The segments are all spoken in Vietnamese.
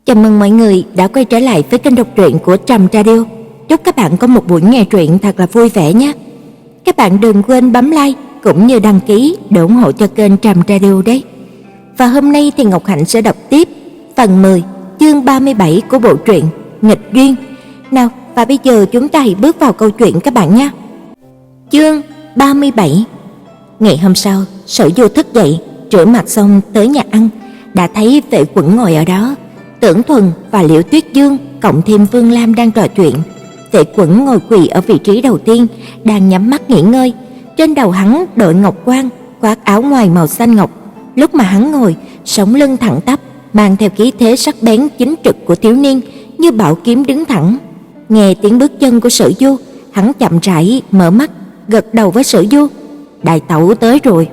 Chào mừng mọi người đã quay trở lại với kênh đọc truyện của Trầm Radio. Chúc các bạn có một buổi nghe truyện thật là vui vẻ nhé. Các bạn đừng quên bấm like cũng như đăng ký để ủng hộ cho kênh Trầm Radio đấy. Và hôm nay thì Ngọc Hạnh sẽ đọc tiếp phần 10, chương 37 của bộ truyện Nghịch Duyên. Nào, và bây giờ chúng ta hãy bước vào câu chuyện các bạn nhé. Chương 37. Ngày hôm sau, Sở Du thức dậy, rửa mặt xong tới nhà ăn, đã thấy Vệ Quẩn ngồi ở đó. Tưởng Thuần và Liễu Tuyết Dương cộng thêm Vương Lam đang trò chuyện. Vệ Quẩn ngồi quỳ ở vị trí đầu tiên, đang nhắm mắt nghỉ ngơi. Trên đầu hắn đội ngọc quan, khoác áo ngoài màu xanh ngọc. Lúc mà hắn ngồi, sống lưng thẳng tắp, mang theo khí thế sắc bén chính trực của thiếu niên, như bảo kiếm đứng thẳng. Nghe tiếng bước chân của Sở Du, hắn chậm rãi mở mắt, gật đầu với Sở Du. Đại tẩu tới rồi.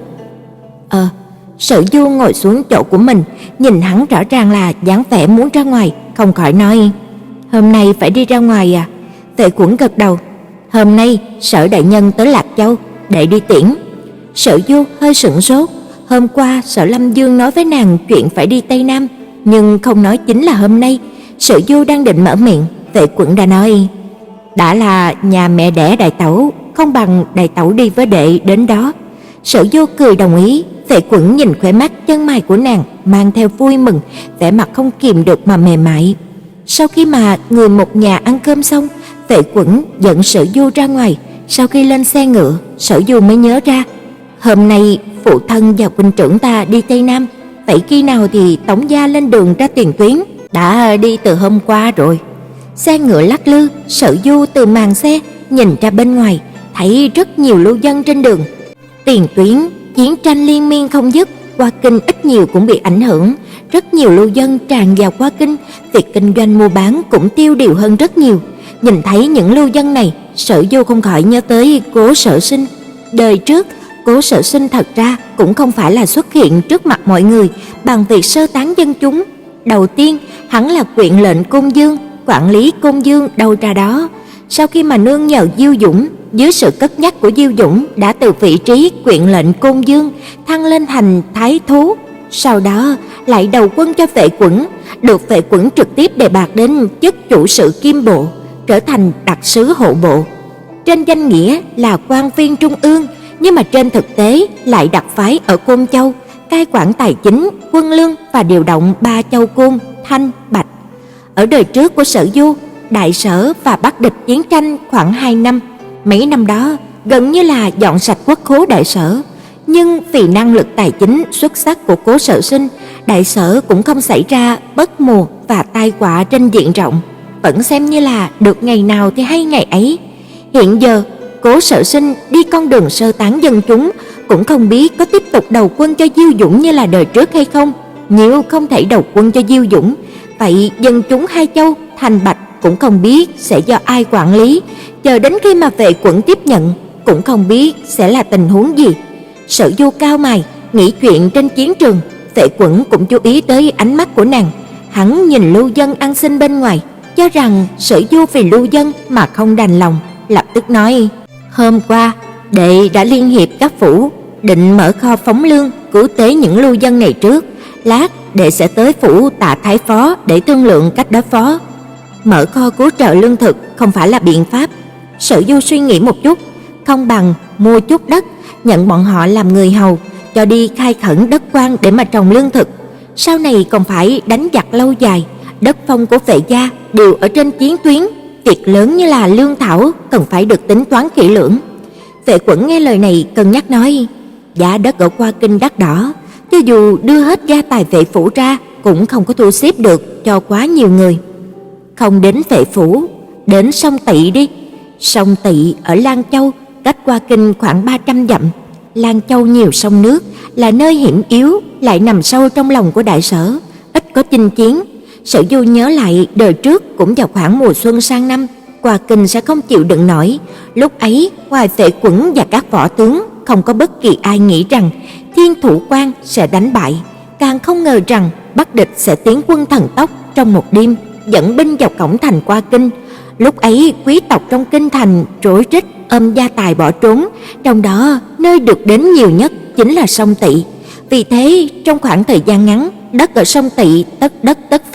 Sở Du ngồi xuống chỗ của mình, nhìn hắn rõ ràng là dáng vẻ muốn ra ngoài, không khỏi nói: "Hôm nay phải đi ra ngoài à?" Vệ Quẩn gật đầu: "Hôm nay Sở đại nhân tới Lạc Châu, để đi tiễn." Sở Du hơi sửng sốt, hôm qua Sở Lâm Dương nói với nàng chuyện phải đi Tây Nam, nhưng không nói chính là hôm nay. Sở Du đang định mở miệng, Vệ Quẩn đã nói: "Đã là nhà mẹ đẻ đại tẩu, không bằng đại tẩu đi với đệ đến đó." Sở Du cười đồng ý. Vệ Quẩn nhìn khóe mắt chân mày của nàng mang theo vui mừng, vẻ mặt không kìm được mà mềm mại. Sau khi mà người một nhà ăn cơm xong, Vệ Quẩn dẫn Sở Du ra ngoài. Sau khi lên xe ngựa, Sở Du mới nhớ ra, hôm nay phụ thân và huynh trưởng ta đi Tây Nam, vậy khi nào thì tổng gia lên đường ra tiền tuyến? Đã đi từ hôm qua rồi. Xe ngựa lắc lư, Sở Du từ màn xe nhìn ra bên ngoài, thấy rất nhiều lưu dân trên đường. Tiền tuyến, chiến tranh liên miên không dứt, Qua Kinh ít nhiều cũng bị ảnh hưởng, rất nhiều lưu dân tràn vào Qua Kinh, việc kinh doanh mua bán cũng tiêu điều hơn rất nhiều. Nhìn thấy những lưu dân này, Sở Du không khỏi nhớ tới Cố Sở Sinh. Đời trước, Cố Sở Sinh thật ra cũng không phải là xuất hiện trước mặt mọi người bằng việc sơ tán dân chúng. Đầu tiên, hắn là quyện lệnh Côn Dương, quản lý Côn Dương đâu ra đó. Sau khi mà nương nhờ Diêu Dũng, dưới sự cất nhắc của Diêu Dũng đã từ vị trí quyện lệnh Côn Dương thăng lên thành thái thú. Sau đó lại đầu quân cho Vệ Quẩn, được Vệ Quẩn trực tiếp đề bạt đến chức chủ sự Kim Bộ, trở thành đặc sứ hộ bộ. Trên danh nghĩa là quan viên trung ương, nhưng mà trên thực tế lại đặc phái ở Côn Châu, cai quản tài chính, quân lương và điều động 3 châu Côn, Thanh, Bạch. Ở đời trước của Sở Du, Đại Sở và Bắc địch chiến tranh khoảng 2 năm. Mấy năm đó gần như là dọn sạch quốc khố Đại Sở, nhưng vì năng lực tài chính xuất sắc của Cố Sở Sinh, Đại Sở cũng không xảy ra bất mùa và tai họa trên diện rộng, vẫn xem như là được ngày nào thì hay ngày ấy. Hiện giờ Cố Sở Sinh đi con đường sơ tán dân chúng, cũng không biết có tiếp tục đầu quân cho Diêu Dũng như là đời trước hay không. Nếu không thể đầu quân cho Diêu Dũng, vậy dân chúng hai châu Thành Bạch cũng không biết sẽ do ai quản lý. Chờ đến khi mà Vệ Quẩn tiếp nhận, cũng không biết sẽ là tình huống gì. Sở Du cao mày nghĩ chuyện trên chiến trường. Vệ Quẩn cũng chú ý tới ánh mắt của nàng. Hắn nhìn lưu dân ăn xin bên ngoài, cho rằng Sở Du vì lưu dân mà không đành lòng, lập tức nói: "Hôm qua đệ đã liên hiệp các phủ, định mở kho phóng lương cứu tế những lưu dân này trước. Lát đệ sẽ tới phủ Tạ Thái Phó để thương lượng cách đối phó." Mở kho cứu trợ lương thực không phải là biện pháp. Sở Du suy nghĩ một chút, không bằng mua chút đất, nhận bọn họ làm người hầu, cho đi khai khẩn đất quan để mà trồng lương thực. Sau này còn phải đánh giặc lâu dài, đất phong của Vệ gia đều ở trên chiến tuyến, việc lớn như là lương thảo cần phải được tính toán kỹ lưỡng. Vệ Quẩn nghe lời này cân nhắc nói: "Giá đất ở Qua Kinh đắt đỏ, cho dù đưa hết gia tài Vệ phủ ra cũng không có thu xếp được cho quá nhiều người. Không đến Vệ phủ, đến sông Tị đi." Sông Tị ở Lan Châu, cách Qua Kinh khoảng 300 dặm. Lan Châu nhiều sông nước, là nơi hiểm yếu, lại nằm sâu trong lòng của Đại Sở, ít có chinh chiến. Sở Du nhớ lại đời trước cũng vào khoảng mùa xuân sang năm, Qua Kinh sẽ không chịu đựng nổi. Lúc ấy, ngoài Vệ Quẩn và các võ tướng, không có bất kỳ ai nghĩ rằng Thiên Thủ Quan sẽ đánh bại, càng không ngờ rằng Bắc địch sẽ tiến quân thần tốc trong một đêm, dẫn binh vào cổng thành Qua Kinh. Lúc ấy quý tộc trong kinh thành rối rít ôm gia tài bỏ trốn, trong đó nơi được đến nhiều nhất chính là sông Tị. Vì thế trong khoảng thời gian ngắn, đất ở sông Tị tất đất tất vàng,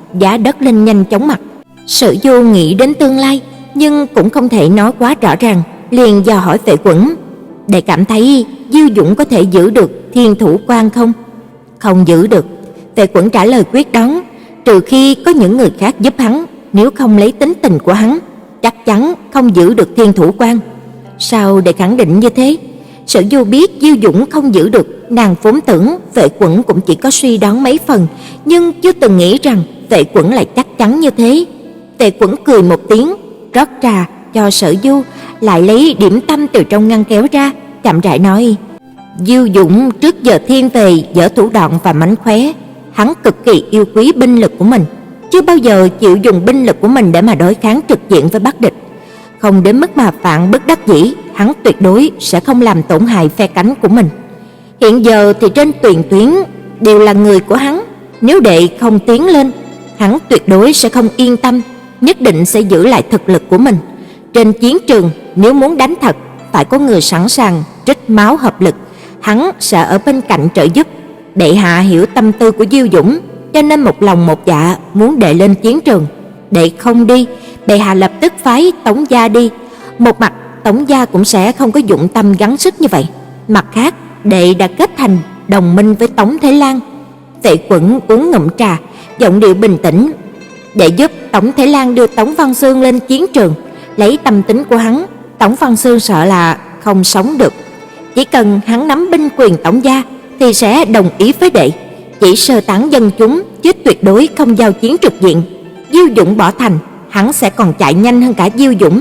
giá đất lên nhanh chóng mặt. Sử Du nghĩ đến tương lai, nhưng cũng không thể nói quá rõ ràng, liền dò hỏi Vệ Quẩn: "Đệ cảm thấy Diêu Dũng có thể giữ được Thiên Thủ Quan không?" "Không giữ được." Vệ Quẩn trả lời quyết đoán, "trừ khi có những người khác giúp hắn, nếu không lấy tính tình của hắn, chắc chắn không giữ được Thiên Thủ Quan." "Sao để khẳng định như thế?" Sử Du biết Diêu Dũng không giữ được, nàng vốn tưởng Vệ Quẩn cũng chỉ có suy đoán mấy phần, nhưng chưa từng nghĩ rằng Vệ Quẩn lại chắc chắn như thế. Vệ Quẩn cười một tiếng, rót trà cho Sử Du, lại lấy điểm tâm từ trong ngăn kéo ra, chậm rãi nói: "Diêu Dũng trước giờ thiên về dở thủ đoạn và mánh khóe, hắn cực kỳ yêu quý binh lực của mình, chưa bao giờ chịu dùng binh lực của mình để mà đối kháng trực diện với Bắc địch. Không đến mức mà vạn bất đắc dĩ, hắn tuyệt đối sẽ không làm tổn hại phe cánh của mình. Hiện giờ thì trên tiền tuyến đều là người của hắn, nếu đệ không tiến lên, hắn tuyệt đối sẽ không yên tâm, nhất định sẽ giữ lại thực lực của mình. Trên chiến trường nếu muốn đánh thật, phải có người sẵn sàng trích máu hợp lực, hắn sẽ ở bên cạnh trợ giúp. Bệ hạ hiểu tâm tư của Diêu Dũng, cho nên một lòng một dạ muốn đệ lên chiến trường. Đệ không đi, bệ hạ lập tức phái Tống gia đi. Một mặt Tống gia cũng sẽ không có dụng tâm gắng sức như vậy, mặt khác đệ đã kết thành đồng minh với Tống Thế Lan." Vệ Quẩn uống ngụm trà, giọng điệu bình tĩnh: "Để giúp Tống Thế Lan đưa Tống Văn Xương lên chiến trường, lấy tâm tính của hắn, Tống Văn Xương sợ là không sống được. Chỉ cần hắn nắm binh quyền Tống gia thì sẽ đồng ý với đệ, chỉ sơ tán dân chúng chứ tuyệt đối không giao chiến trực diện. Diêu Dũng bỏ thành, hắn sẽ còn chạy nhanh hơn cả Diêu Dũng.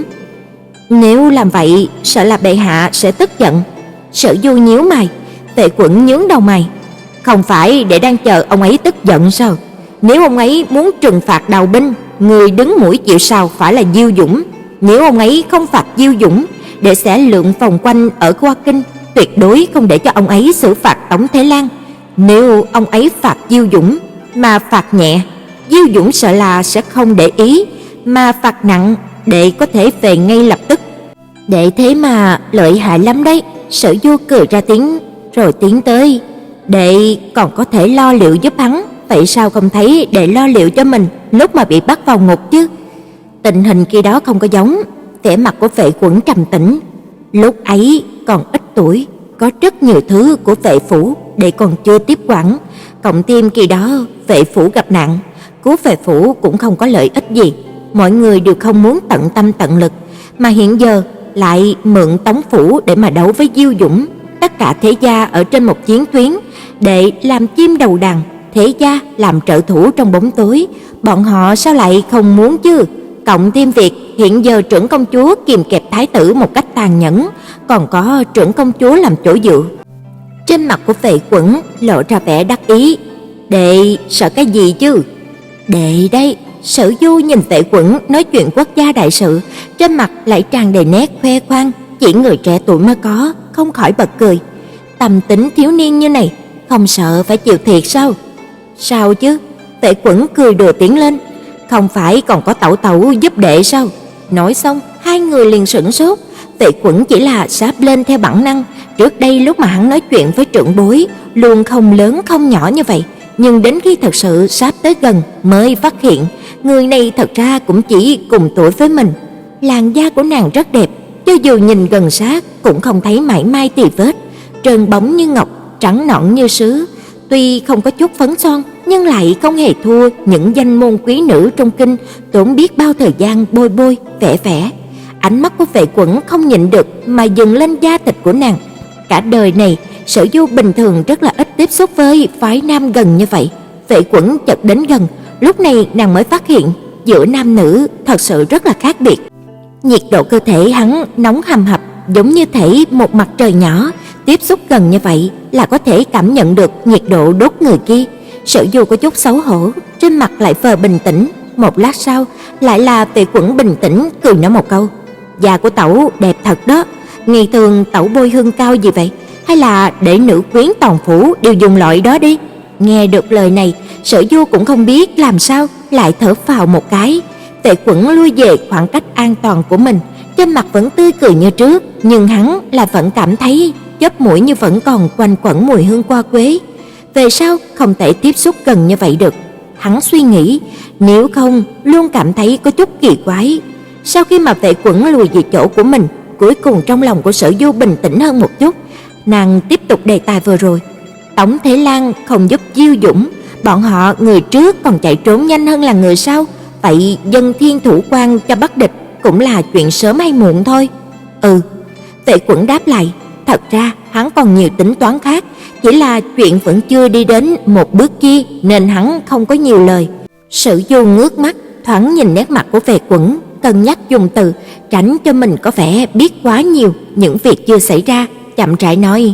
Nếu làm vậy, sợ là bệ hạ sẽ tức giận." Sử Du nhíu mày, Vệ Quẩn nhướng đầu mày: "Không phải để đang chờ ông ấy tức giận sao? Nếu ông ấy muốn trừng phạt đào binh, người đứng mũi chịu sào phải là Diêu Dũng. Nếu ông ấy không phạt Diêu Dũng, để sẽ lượn vòng quanh ở Hoa Kinh, tuyệt đối không để cho ông ấy xử phạt Tống Thế Lan. Nếu ông ấy phạt Diêu Dũng mà phạt nhẹ, Diêu Dũng sợ là sẽ không để ý, mà phạt nặng, đệ có thể về ngay lập tức." "Đệ thế mà lợi hại lắm đấy." Sử Du cười ra tiếng, rồi tiến tới: "Đệ còn có thể lo liệu giúp hắn, vậy sao không thấy đệ lo liệu cho mình lúc mà bị bắt vào ngục chứ?" Tình hình khi đó không có giống. Vẻ mặt của Vệ Quẩn trầm tĩnh: "Lúc ấy còn ít tuổi, có rất nhiều thứ của Vệ phủ đệ còn chưa tiếp quản, cộng thêm khi đó Vệ phủ gặp nạn, cứu Vệ phủ cũng không có lợi ích gì, mọi người đều không muốn tận tâm tận lực, mà hiện giờ lại mượn Tống phủ để mà đấu với Diêu Dũng. Tất cả thế gia ở trên một chiến tuyến, để làm chim đầu đàn, thế gia làm trợ thủ trong bóng tối, bọn họ sao lại không muốn chứ? Cộng thêm việc hiện giờ trưởng công chúa kìm kẹp thái tử một cách tàn nhẫn, còn có trưởng công chúa làm chỗ dựa." Trên mặt của Vệ Quẩn lộ ra vẻ đắc ý: "Đệ sợ cái gì chứ?" "Đệ đây." Sử Du nhìn Vệ Quẩn nói chuyện quốc gia đại sự, trên mặt lại tràn đầy nét khoe khoang chỉ người trẻ tuổi mới có, không khỏi bật cười. Tâm tính thiếu niên như này, không sợ phải chịu thiệt sao? "Sao chứ?" Vệ Quẩn cười đùa tiến lên: "Không phải còn có tẩu tẩu giúp đệ sao?" Nói xong, hai người liền sửng sốt. Vệ Quẩn chỉ là sáp lên theo bản năng, trước đây lúc mà hắn nói chuyện với trưởng bối luôn không lớn không nhỏ như vậy, nhưng đến khi thật sự sáp tới gần mới phát hiện người này thật ra cũng chỉ cùng tuổi với mình. Làn da của nàng rất đẹp, cho dù nhìn gần sát cũng không thấy mảy may tì vết, trơn bóng như ngọc, trắng nõn như sứ. Tuy không có chút phấn son, nhưng lại không hề thua những danh môn quý nữ trong kinh tốn biết bao thời gian bôi bôi vẽ vẽ. Ánh mắt của Vệ Quẩn không nhịn được mà dừng lên da thịt của nàng. Cả đời này, Sử Du bình thường rất là ít tiếp xúc với phái nam gần như vậy. Vệ Quẩn chợt đến gần, lúc này nàng mới phát hiện giữa nam nữ thật sự rất là khác biệt. Nhiệt độ cơ thể hắn nóng hầm hập, giống như thể một mặt trời nhỏ, tiếp xúc gần như vậy là có thể cảm nhận được nhiệt độ đốt người kia. Sử Du có chút xấu hổ, trên mặt lại vờ bình tĩnh. Một lát sau, lại là Vệ Quẩn bình tĩnh cười nói một câu: "Da của tẩu đẹp thật đó. Ngày thường tẩu bôi hương cao gì vậy? Hay là để nữ quyến toàn phủ đều dùng loại đó đi?" Nghe được lời này, Sử Du cũng không biết làm sao, lại thở phào một cái. Vệ Quẩn lui về khoảng cách an toàn của mình, trên mặt vẫn tươi cười như trước, nhưng hắn là vẫn cảm thấy chóp mũi như vẫn còn quanh quẩn mùi hương hoa quế. Về sau không thể tiếp xúc gần như vậy được. hắn suy nghĩ, nếu không luôn cảm thấy có chút kỳ quái. Sau khi mà Vệ Quẩn lùi về chỗ của mình, cuối cùng trong lòng của Sở Du bình tĩnh hơn một chút. Nàng tiếp tục đề tài vừa rồi. Tống Thế Lan không giúp Diêu Dũng, bọn họ người trước còn chạy trốn nhanh hơn là người sau, vậy dân Thiên Thủ Quan cho bắt địch cũng là chuyện sớm hay muộn thôi. Vệ Quẩn đáp lại, thật ra hắn còn nhiều tính toán khác, chỉ là chuyện vẫn chưa đi đến một bước kia nên hắn không có nhiều lời. Sử Du ngước mắt, thoáng nhìn nét mặt của Vệ Quẩn, cân nhắc dùng từ, tránh cho mình có vẻ biết quá nhiều những việc chưa xảy ra, chậm rãi nói: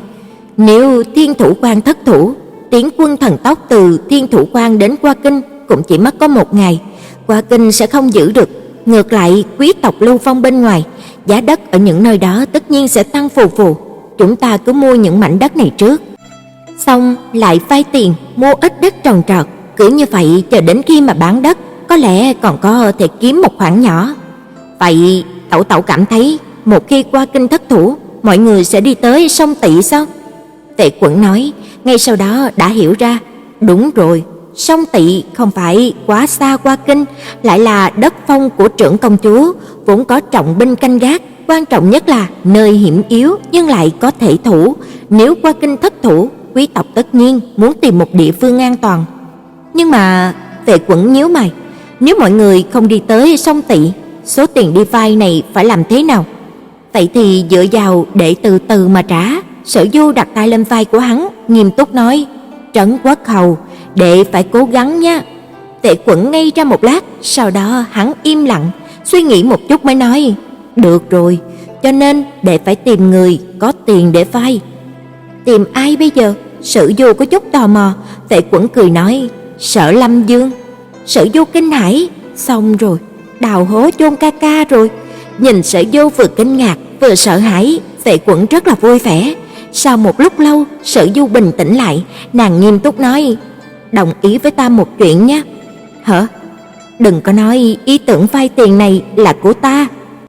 nếu Thiên Thủ Quan thất thủ, tiến quân thần tốc từ Thiên Thủ Quan đến Qua Kinh cũng chỉ mất có 1 ngày, Qua Kinh sẽ không giữ được. Ngược lại, quý tộc lưu vong bên ngoài, giá đất ở những nơi đó tất nhiên sẽ tăng phù phù. Chúng ta cứ mua những mảnh đất này trước, xong lại vay tiền mua ít đất trồng trọt, cứ như vậy chờ đến khi mà bán đất, có lẽ còn có thể kiếm một khoản nhỏ. Vậy tẩu tẩu cảm thấy một khi Qua Kinh thất thủ, mọi người sẽ đi tới sông Tị sao? Vệ Quẩn nói, ngay sau đó đã hiểu ra, đúng rồi, sông Tị không phải quá xa Qua Kinh, lại là đất phong của trưởng công chúa, vốn có trọng binh canh gác, quan trọng nhất là nơi hiểm yếu nhưng lại có thể thủ. Nếu Qua Kinh thất thủ, quý tộc tất nhiên muốn tìm một địa phương an toàn. Nhưng mà Vệ Quẩn nhíu mày, nếu mọi người không đi tới sông Tị, số tiền đi vay này phải làm thế nào? Vậy thì dựa vào để từ từ mà trả. Sở Du đặt tay lên vai của hắn, nghiêm túc nói, Trấn Quốc hầu, đệ phải cố gắng nha. Vệ Quẩn ngây ra một lát, sau đó hắn im lặng, suy nghĩ một chút mới nói, được rồi, cho nên đệ phải tìm người có tiền để vay. Tìm ai bây giờ? Sở Du có chút tò mò. Vệ Quẩn cười nói, Sở Lâm Dương. Sở Du kinh hãi, xong rồi, đào hố chôn ca ca rồi. Nhìn Sở Du vừa kinh ngạc vừa sợ hãi, Vệ Quẩn rất là vui vẻ. Sau một lúc lâu, Sở Du bình tĩnh lại, nàng nghiêm túc nói, đồng ý với ta một chuyện nhé. Hả? Đừng có nói ý tưởng vay tiền này là của ta.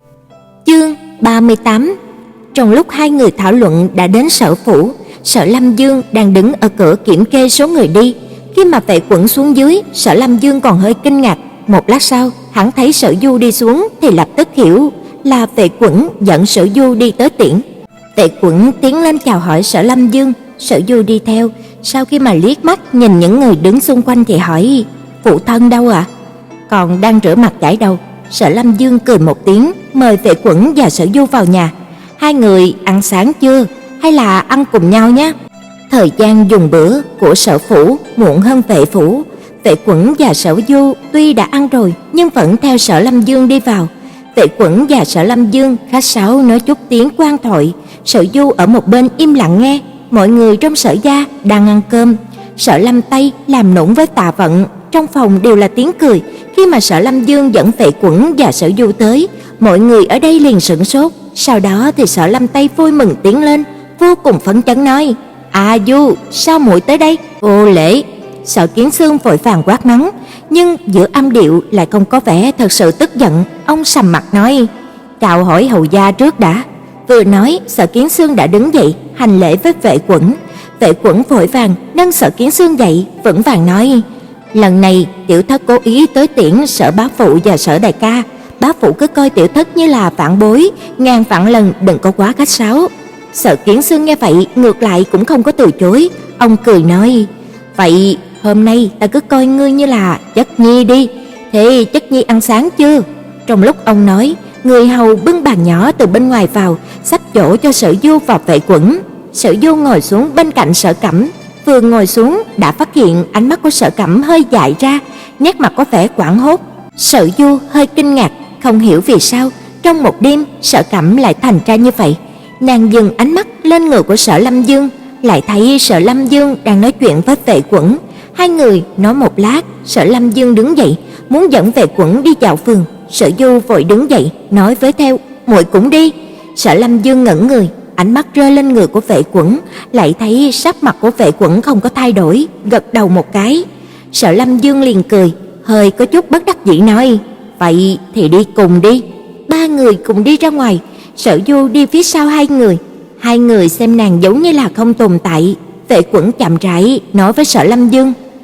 Chương 38. Trong lúc hai người thảo luận đã đến sở phủ, Sở Lâm Dương đang đứng ở cửa kiểm kê số người đi. Khi mà Vệ Quẩn xuống dưới, Sở Lâm Dương còn hơi kinh ngạc. Một lát sau, hắn thấy Sở Du đi xuống thì lập tức hiểu là Vệ Quẩn dẫn Sở Du đi tới tiễn. Vệ Quẩn tiến lên chào hỏi Sở Lâm Dương, Sở Du đi theo. Sau khi mà liếc mắt nhìn những người đứng xung quanh thì hỏi, phụ thân đâu ạ? Còn đang rửa mặt chải đầu. Sở Lâm Dương cười một tiếng, mời Vệ Quẩn và Sở Du vào nhà. Hai người ăn sáng chưa, hay là ăn cùng nhau nhé? Thời gian dùng bữa của Sở phủ muộn hơn Vệ phủ. Vệ Quẩn và Sở Du tuy đã ăn rồi nhưng vẫn theo Sở Lâm Dương đi vào. Vệ Quẩn và Sở Lâm Dương khách sáo nói chút tiếng quan thoại. Sở Du ở một bên im lặng nghe. Mọi người trong Sở gia đang ăn cơm. Sở Lâm Tây làm nũng với Tạ Vận, trong phòng đều là tiếng cười. Khi mà Sở Lâm Dương dẫn Vệ Quẩn và Sở Du tới, mọi người ở đây liền sửng sốt. Sau đó thì Sở Lâm Tây vui mừng tiến lên, vô cùng phấn chấn nói, À Du, sao muội tới đây? Vô lễ. Sở Kiến Xương vội vàng quát mắng, nhưng giữa âm điệu lại không có vẻ thật sự tức giận. Ông sầm mặt nói, chào hỏi hầu gia trước đã. Vừa nói, Sở Kiến Xương đã đứng dậy hành lễ với Vệ Quẩn. Vệ Quẩn vội vàng nâng Sở Kiến Xương dậy, vững vàng nói, lần này tiểu thất cố ý tới tiễn Sở bá phụ và Sở đại ca. Bá phụ cứ coi tiểu thất như là vạn bối, ngàn vạn lần đừng có quá khách sáo. Sở Kiến Xương nghe vậy ngược lại cũng không có từ chối. Ông cười nói, vậy hôm nay ta cứ coi ngươi như là chất nhi đi. Thế chất nhi ăn sáng chưa? Trong lúc ông nói, người hầu bưng bàn nhỏ từ bên ngoài vào, xách chỗ cho Sở Du và Vệ Quẩn. Sở Du ngồi xuống bên cạnh Sở Cẩm. Vừa ngồi xuống đã phát hiện ánh mắt của Sở Cẩm hơi dại ra, nét mặt có vẻ hoảng hốt. Sở Du hơi kinh ngạc, không hiểu vì sao trong một đêm Sở Cẩm lại thành ra như vậy. Nàng dừng ánh mắt lên người của Sở Lâm Dương, lại thấy Sở Lâm Dương đang nói chuyện với Vệ Quẩn. Hai người nói một lát, Sở Lâm Dương đứng dậy muốn dẫn Vệ Quẩn đi dạo phường. Sở Du vội đứng dậy nói với theo, muội cũng đi. Sở Lâm Dương ngẩn người, ánh mắt rơi lên người của Vệ Quẩn, lại thấy sắc mặt của Vệ Quẩn không có thay đổi, gật đầu một cái. Sở Lâm Dương liền cười, hơi có chút bất đắc dĩ nói, vậy thì đi cùng đi. Ba người cùng đi ra ngoài. Sở Du đi phía sau hai người. Hai người xem nàng giống như là không tồn tại. Vệ Quẩn chậm rãi nói với Sở Lâm Dương,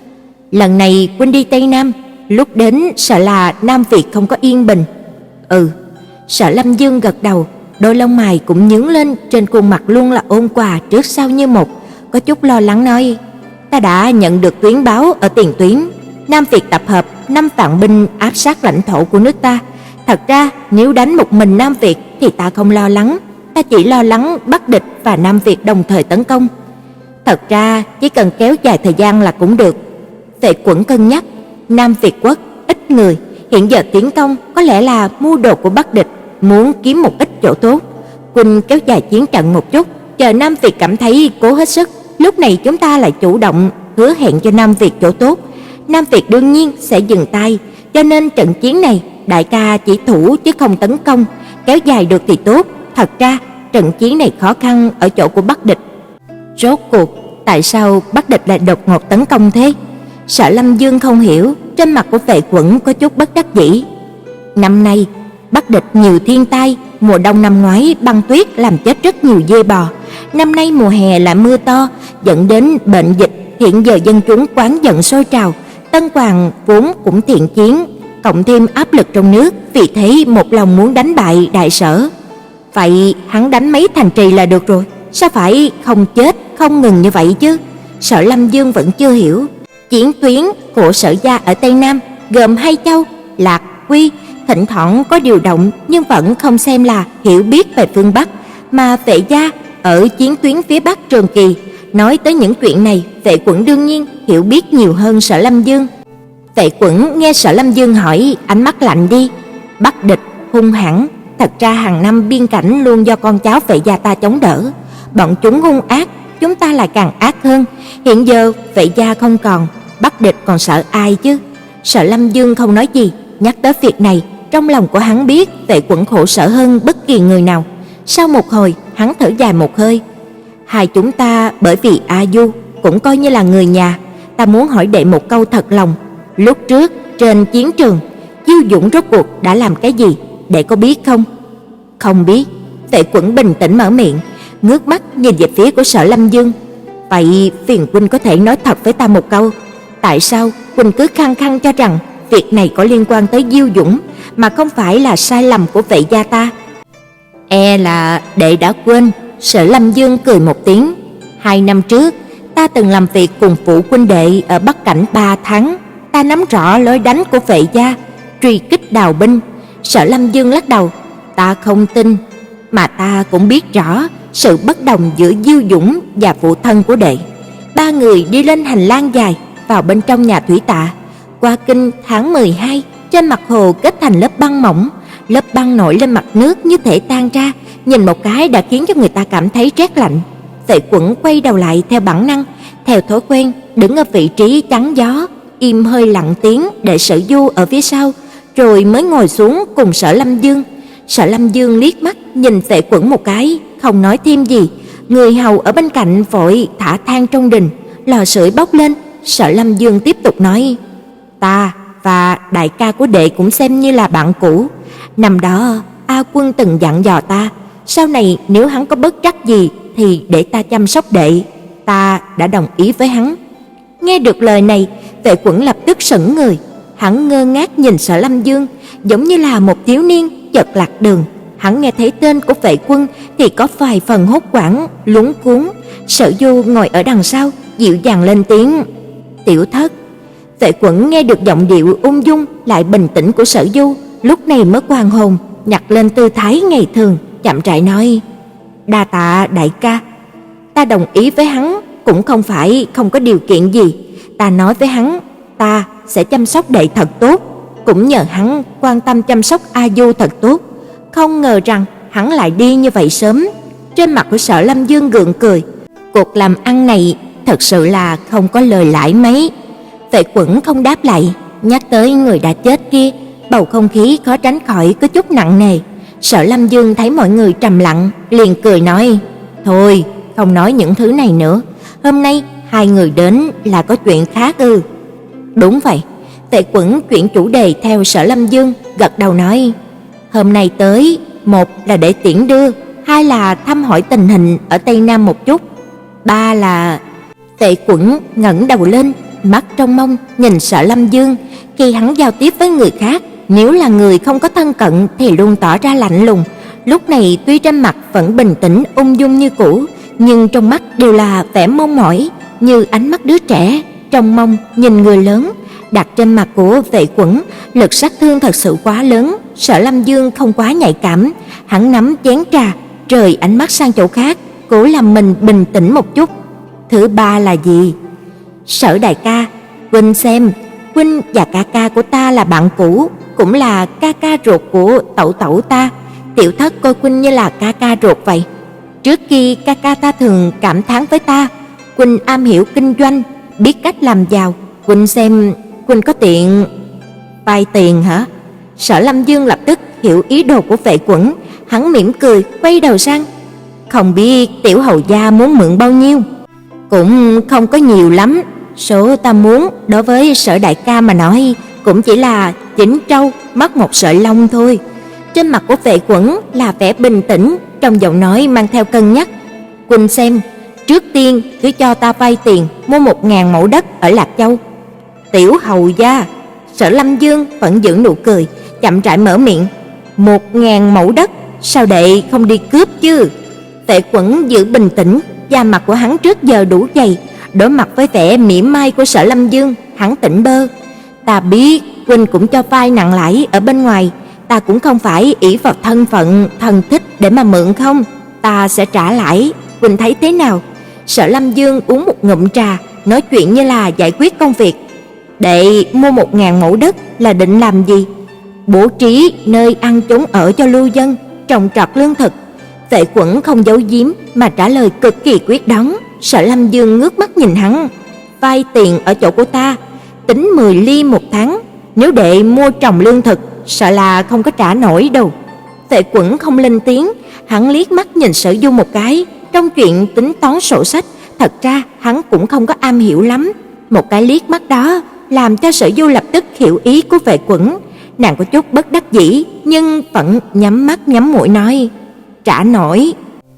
Lần này huynh đi Tây Nam, lúc đến sợ là Nam Việt không có yên bình. Ừ. Sở Lâm Dương gật đầu, đôi lông mày cũng nhướng lên, trên khuôn mặt luôn là ôn hòa trước sau như một, có chút lo lắng nói: Ta đã nhận được tuyến báo ở tiền tuyến, Nam Việt tập hợp 5 vạn binh áp sát lãnh thổ của nước ta. Thật ra nếu đánh một mình Nam Việt thì ta không lo lắng, ta chỉ lo lắng Bắc địch và Nam Việt đồng thời tấn công. Thật ra chỉ cần kéo dài thời gian là cũng được. Vệ Quẩn cân nhắc, Nam Việt quốc ít người, hiện giờ tiến công có lẽ là mưu đồ của Bắc địch, muốn kiếm một ít chỗ tốt. Huynh kéo dài chiến trận một chút, chờ Nam Việt cảm thấy cố hết sức, lúc này chúng ta lại chủ động hứa hẹn cho Nam Việt chỗ tốt. Nam Việt đương nhiên sẽ dừng tay, cho nên trận chiến này đại ca chỉ thủ chứ không tấn công, kéo dài được thì tốt. Thật ra trận chiến này khó khăn ở chỗ của Bắc địch. Rốt cuộc tại sao Bắc địch lại đột ngột tấn công thế? Sở Lâm Dương không hiểu, trên mặt của Vệ Quẩn có chút bất đắc dĩ. Năm nay Bắc địch nhiều thiên tai, mùa đông năm ngoái băng tuyết làm chết rất nhiều dê bò, năm nay mùa hè lại mưa to, dẫn đến bệnh dịch, hiện giờ dân chúng oán giận sôi trào. Tân Hoàng vốn cũng thiện chiến, cộng thêm áp lực trong nước, vì thế một lòng muốn đánh bại Đại Sở. Vậy hắn đánh mấy thành trì là được rồi, sao phải không chết không ngừng như vậy chứ? Sở Lâm Dương vẫn chưa hiểu. Chiến tuyến của Sở gia ở Tây Nam gồm 2 châu Lạc, Quy, thỉnh thoảng có điều động nhưng vẫn không xem là hiểu biết về phương Bắc, mà Vệ gia ở chiến tuyến phía Bắc Trường Kỳ. Nói tới những chuyện này, Vệ Quẩn đương nhiên hiểu biết nhiều hơn Sở Lâm Dương. Vệ Quẩn nghe Sở Lâm Dương hỏi, ánh mắt lạnh đi. Bắc địch hung hãn, thật ra hàng năm biên cảnh luôn do con cháu Vệ gia ta chống đỡ. Bọn chúng hung ác, chúng ta lại càng ác hơn. Hiện giờ Vệ gia không còn, Bắc địch còn sợ ai chứ? Sở Lâm Dương không nói gì, nhắc tới việc này, trong lòng của hắn biết Vệ Quẩn khổ sở hơn bất kỳ người nào. Sau một hồi, hắn thở dài một hơi. Hai chúng ta bởi vì A Du cũng coi như là người nhà, ta muốn hỏi đệ một câu thật lòng. Lúc trước trên chiến trường, Diêu Dũng rốt cuộc đã làm cái gì, đệ có biết không? Không biết. Vệ Quẩn bình tĩnh mở miệng, ngước mắt nhìn về phía của Sở Lâm Dương. Vậy phiền huynh có thể nói thật với ta một câu, tại sao huynh cứ khăng khăng cho rằng việc này có liên quan tới Diêu Dũng mà không phải là sai lầm của Vệ gia ta? E là đệ đã quên. Sở Lâm Dương cười một tiếng. 2 năm trước ta từng làm việc cùng phụ huynh đệ ở Bắc Cảnh 3 tháng, ta nắm rõ lối đánh của Vệ gia, truy kích đào binh. Sở Lâm Dương lắc đầu. Ta không tin, mà ta cũng biết rõ sự bất đồng giữa Diêu Dũng và phụ thân của đệ. 3 người đi lên hành lang dài, vào bên trong nhà thủy tạ. Qua kinh tháng 12, trên mặt hồ kết thành lớp băng mỏng, lớp băng nổi lên mặt nước như thể tan ra, nhìn một cái đã khiến cho người ta cảm thấy rét lạnh. Vệ Quẩn quay đầu lại theo bản năng, theo thói quen đứng ở vị trí chắn gió, im hơi lặng tiếng để Sở Du ở phía sau, rồi mới ngồi xuống cùng Sở Lâm Dương. Sở Lâm Dương liếc mắt nhìn Vệ Quẩn một cái, không nói thêm gì. Người hầu ở bên cạnh vội thả than trong đình, lò sưởi bốc lên. Sở Lâm Dương tiếp tục nói: Ta và đại ca của đệ cũng xem như là bạn cũ. Năm đó A Quân từng dặn dò ta, sau này nếu hắn có bất trắc gì thì để ta chăm sóc đệ. Ta đã đồng ý với hắn. Nghe được lời này, Vệ Quẩn lập tức sững người. Hắn ngơ ngác nhìn Sở Lâm Dương, giống như là một thiếu niên chợt lạc đường. Hắn nghe thấy tên của Vệ Quân thì có vài phần hốt hoảng, luống cuống. Sở Du ngồi ở đằng sau, dịu dàng lên tiếng: Tiểu thất. Vệ Quẩn nghe được giọng điệu ung dung lại bình tĩnh của Sở Du, lúc này mới hoàn hồn, nhặt lên tư thái ngày thường, chậm rãi nói: Đa tạ đại ca. Ta đồng ý với hắn cũng không phải không có điều kiện gì. Ta nói với hắn ta sẽ chăm sóc đệ thật tốt, cũng nhờ hắn quan tâm chăm sóc A Du thật tốt. Không ngờ rằng hắn lại đi như vậy sớm. Trên mặt của Sở Lâm Dương gượng cười. Cuộc làm ăn này thật sự là không có lời lãi mấy. Vệ Quẩn không đáp lại, nhắc tới người đã chết kia, bầu không khí khó tránh khỏi có chút nặng nề. Sở Lâm Dương thấy mọi người trầm lặng, liền cười nói: Thôi, không nói những thứ này nữa. Hôm nay hai người đến là có chuyện khác ư? Đúng vậy. Vệ Quẩn chuyển chủ đề theo Sở Lâm Dương, gật đầu nói: Hôm nay tới, một là để tiễn đưa, hai là thăm hỏi tình hình ở Tây Nam một chút, ba là... Vệ Quẩn ngẩng đầu lên, mắt trong mông nhìn Sở Lâm Dương. Khi hắn giao tiếp với người khác, nếu là người không có thân cận thì luôn tỏ ra lạnh lùng. Lúc này tuy trên mặt vẫn bình tĩnh ung dung như cũ, nhưng trong mắt đều là vẻ mong mỏi, như ánh mắt đứa trẻ trông mong nhìn người lớn. Đặt trên mặt của Vệ Quẩn, lực sát thương thật sự quá lớn. Sở Lâm Dương không quá nhạy cảm, hắn nắm chén trà, rời ánh mắt sang chỗ khác, cố làm mình bình tĩnh một chút. Thứ ba là gì? Sở đại ca, huynh xem, huynh và ca ca của ta là bạn cũ, cũng là ca ca ruột của tẩu tẩu ta. Tiểu thất coi huynh như là ca ca ruột vậy. Trước kia ca ca ta thường cảm thán với ta, huynh am hiểu kinh doanh, biết cách làm giàu. Huynh xem, huynh có tiện vay tiền hả? Sở Lâm Dương lập tức hiểu ý đồ của Vệ Quẩn, hắn mỉm cười quay đầu sang. Không biết tiểu hầu gia muốn mượn bao nhiêu? Cũng không có nhiều lắm, số ta muốn đối với Sở đại ca mà nói cũng chỉ là 9 trâu mắc một sợi lông thôi. Trên mặt của Vệ Quẩn là vẻ bình tĩnh, trong giọng nói mang theo cân nhắc. Huynh xem, trước tiên cứ cho ta vay tiền mua 1000 mẫu đất ở Lạc Châu. Tiểu hầu gia. Sở Lâm Dương vẫn giữ nụ cười, chậm rãi mở miệng. 1000 mẫu đất, sao đệ không đi cướp chứ? Vệ Quẩn giữ bình tĩnh, da mặt của hắn trước giờ đủ dày, đối mặt với vẻ mỉa mai của Sở Lâm Dương, hắn tỉnh bơ. Ta biết huynh cũng cho vay nặng lãi ở bên ngoài, ta cũng không phải ỷ vào thân phận thân thích để mà mượn không, ta sẽ trả lãi, huynh thấy thế nào? Sở Lâm Dương uống một ngụm trà, nói chuyện như là giải quyết công việc. Đệ mua 1000 mẫu đất là định làm gì? Bố trí nơi ăn chốn ở cho lưu dân, trồng trọt lương thực. Vệ Quẩn không giấu giếm mà trả lời cực kỳ quyết đoán. Sở Lâm Dương ngước mắt nhìn hắn. Vay tiền ở chỗ của ta, tính 10 ly một tháng, nếu đệ mua trồng lương thực, sợ là không có trả nổi đâu. Vệ Quẩn không lên tiếng, hắn liếc mắt nhìn Sở Du một cái. Trong chuyện tính toán sổ sách, thật ra hắn cũng không có am hiểu lắm. Một cái liếc mắt đó làm cho Sở Du lập tức hiểu ý của Vệ Quẩn. Nàng có chút bất đắc dĩ, nhưng vẫn nhắm mắt nhắm mũi nói, trả nổi.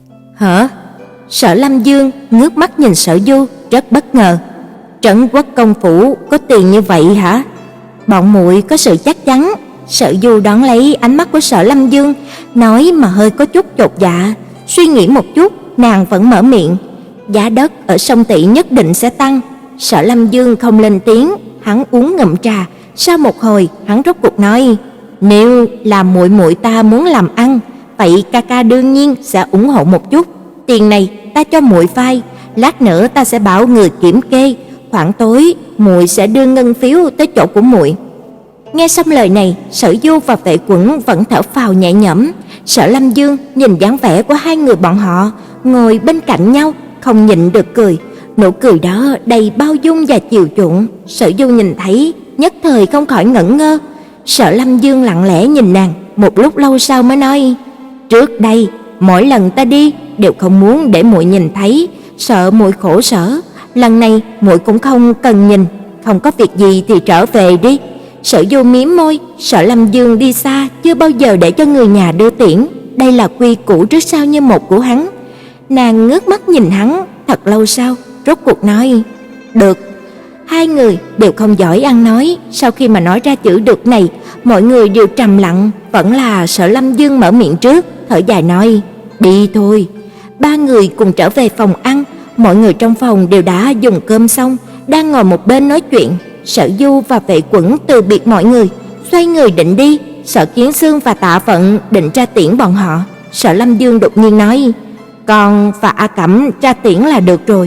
Hả? Sở Lâm Dương ngước mắt nhìn Sở Du, rất bất ngờ. Trấn Quốc công phủ có tiền như vậy hả? Bọn muội có sự chắc chắn. Sở Du đón lấy ánh mắt của Sở Lâm Dương, nói mà hơi có chút chột dạ. Suy nghĩ một chút, nàng vẫn mở miệng. Giá đất ở sông Tị nhất định sẽ tăng. Sở Lâm Dương không lên tiếng, hắn uống ngụm trà. Sau một hồi, hắn rốt cuộc nói, nếu là muội muội ta muốn làm ăn, vậy ca ca đương nhiên sẽ ủng hộ một chút. Tiền này ta cho muội vay, lát nữa ta sẽ bảo người kiểm kê, khoảng tối muội sẽ đưa ngân phiếu tới chỗ của muội. Nghe xong lời này, Sở Du và Vệ Quẩn vẫn thở phào nhẹ nhõm. Sở Lâm Dương nhìn dáng vẻ của hai người bọn họ ngồi bên cạnh nhau, không nhịn được cười. Nụ cười đó đầy bao dung và chiều chuộng. Sở Du nhìn thấy, nhất thời không khỏi ngẩn ngơ. Sở Lâm Dương lặng lẽ nhìn nàng, một lúc lâu sau mới nói, trước đây mỗi lần ta đi đều không muốn để muội nhìn thấy, sợ muội khổ sở. Lần này muội cũng không cần nhìn, không có việc gì thì trở về đi. Sở Du mím môi, Sở Lâm Dương đi xa chưa bao giờ để cho người nhà đưa tiễn, đây là quy củ trước sau như một của hắn. Nàng ngước mắt nhìn hắn, thật lâu sau rốt cuộc nói, được. Hai người đều không giỏi ăn nói, sau khi mà nói ra chữ được này, mọi người đều trầm lặng, vẫn là Sở Lâm Dương mở miệng trước, thở dài nói, đi thôi. Ba người cùng trở về phòng ăn, mọi người trong phòng đều đã dùng cơm xong, đang ngồi một bên nói chuyện. Sở Du và Vệ Quẩn từ biệt mọi người, xoay người định đi. Sở Kiến Xương và Tạ Vận định ra tiễn bọn họ. Sở Lâm Dương đột nhiên nói, con và A Cẩm ra tiễn là được rồi.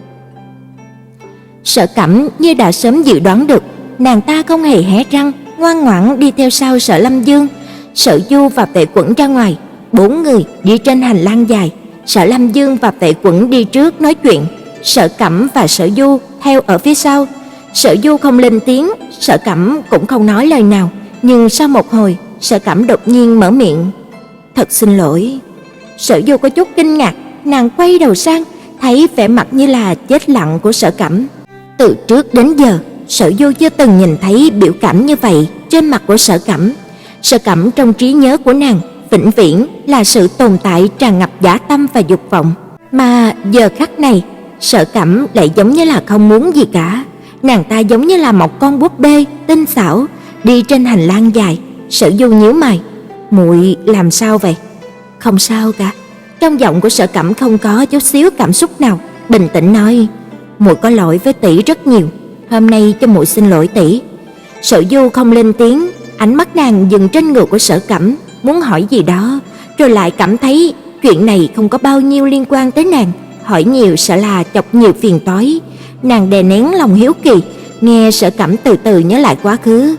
Sở Cẩm như đã sớm dự đoán được, nàng ta không hề hé răng, ngoan ngoãn đi theo sau Sở Lâm Dương. Sở Du và Vệ Quẩn ra ngoài, bốn người đi trên hành lang dài. Sở Lâm Dương và Vệ Quẩn đi trước nói chuyện, Sở Cẩm và Sở Du theo ở phía sau. Sở Du không lên tiếng, Sở Cẩm cũng không nói lời nào, nhưng sau một hồi, Sở Cẩm đột nhiên mở miệng, thật xin lỗi. Sở Du có chút kinh ngạc, nàng quay đầu sang, thấy vẻ mặt như là chết lặng của Sở Cẩm. Từ trước đến giờ, Sở Du chưa từng nhìn thấy biểu cảm như vậy trên mặt của Sở Cẩm. Sở Cẩm trong trí nhớ của nàng vĩnh viễn là sự tồn tại tràn ngập dã tâm và dục vọng, mà giờ khắc này, Sở Cẩm lại giống như là không muốn gì cả. nàng ta giống như là một con búp bê tinh xảo đi trên hành lang dài. Sở Du nhíu mày, muội làm sao vậy? Không sao cả. Trong giọng của Sở Cẩm không có chút xíu cảm xúc nào, bình tĩnh nói, muội có lỗi với tỷ rất nhiều, hôm nay cho muội xin lỗi tỷ. Sở Du không lên tiếng, ánh mắt nàng dừng trên người của Sở Cẩm, muốn hỏi gì đó, rồi lại cảm thấy chuyện này không có bao nhiêu liên quan tới nàng, hỏi nhiều sợ là chọc nhiều phiền toái. Nàng đè nén lòng hiếu kỳ, nghe Sở Cẩm từ từ nhớ lại quá khứ.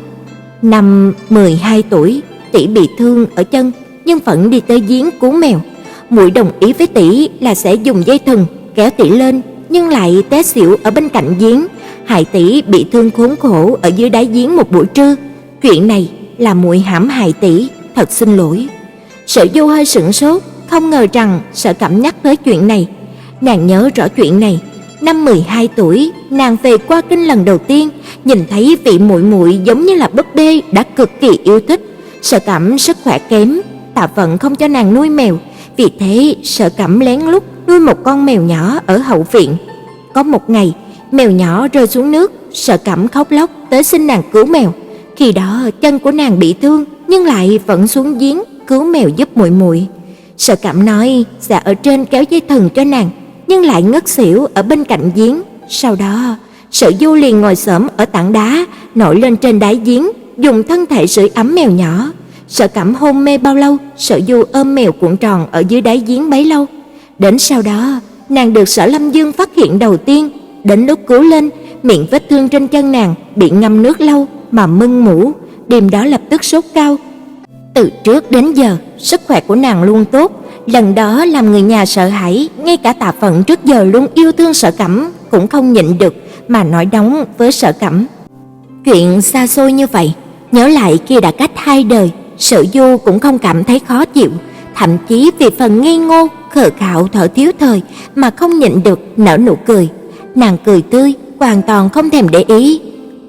Năm 12 tuổi, tỷ bị thương ở chân nhưng vẫn đi tới giếng cứu mèo. Muội đồng ý với tỷ là sẽ dùng dây thừng kéo tỷ lên, nhưng lại té xỉu ở bên cạnh giếng, hại tỷ bị thương khốn khổ ở dưới đáy giếng một buổi trưa. Chuyện này là muội hãm hại tỷ, thật xin lỗi. Sở Du hơi sửng sốt, không ngờ rằng Sở Cẩm nhắc tới chuyện này. Nàng nhớ rõ chuyện này, năm 12 tuổi, nàng về qua kinh lần đầu tiên, nhìn thấy vị muội muội giống như là búp bê đã cực kỳ yêu thích. Sở Cẩm sức khỏe kém, Tạ Vận không cho nàng nuôi mèo, vì thế Sở Cẩm lén lút nuôi một con mèo nhỏ ở hậu viện. Có một ngày, mèo nhỏ rơi xuống nước, Sở Cẩm khóc lóc tới xin nàng cứu mèo. Khi đó chân của nàng bị thương nhưng lại vẫn xuống giếng cứu mèo giúp muội muội. Sở Cẩm nói sẽ ở trên kéo dây thừng cho nàng, nhưng lại ngất xỉu ở bên cạnh giếng. Sau đó, Sở Du liền ngồi xổm ở tảng đá nổi lên trên đáy giếng, dùng thân thể sưởi ấm mèo nhỏ. Sở Cẩm hôn mê bao lâu, Sở Du ôm mèo cuộn tròn ở dưới đáy giếng bấy lâu. Đến sau đó, nàng được Sở Lâm Dương phát hiện đầu tiên. Đến lúc cứu lên, miệng vết thương trên chân nàng bị ngâm nước lâu mà mưng mủ, đêm đó lập tức sốt cao. Từ trước đến giờ, sức khỏe của nàng luôn tốt, lần đó làm người nhà sợ hãi, ngay cả Tạ Vận trước giờ luôn yêu thương Sở Cẩm cũng không nhịn được mà nói đóng với Sở Cẩm. Chuyện xa xôi như vậy, nhớ lại khi đã cách 2 đời, Sở Du cũng không cảm thấy khó chịu, thậm chí vì phần ngây ngô, khờ khạo thở thiếu thời mà không nhịn được nở nụ cười. Nàng cười tươi, hoàn toàn không thèm để ý.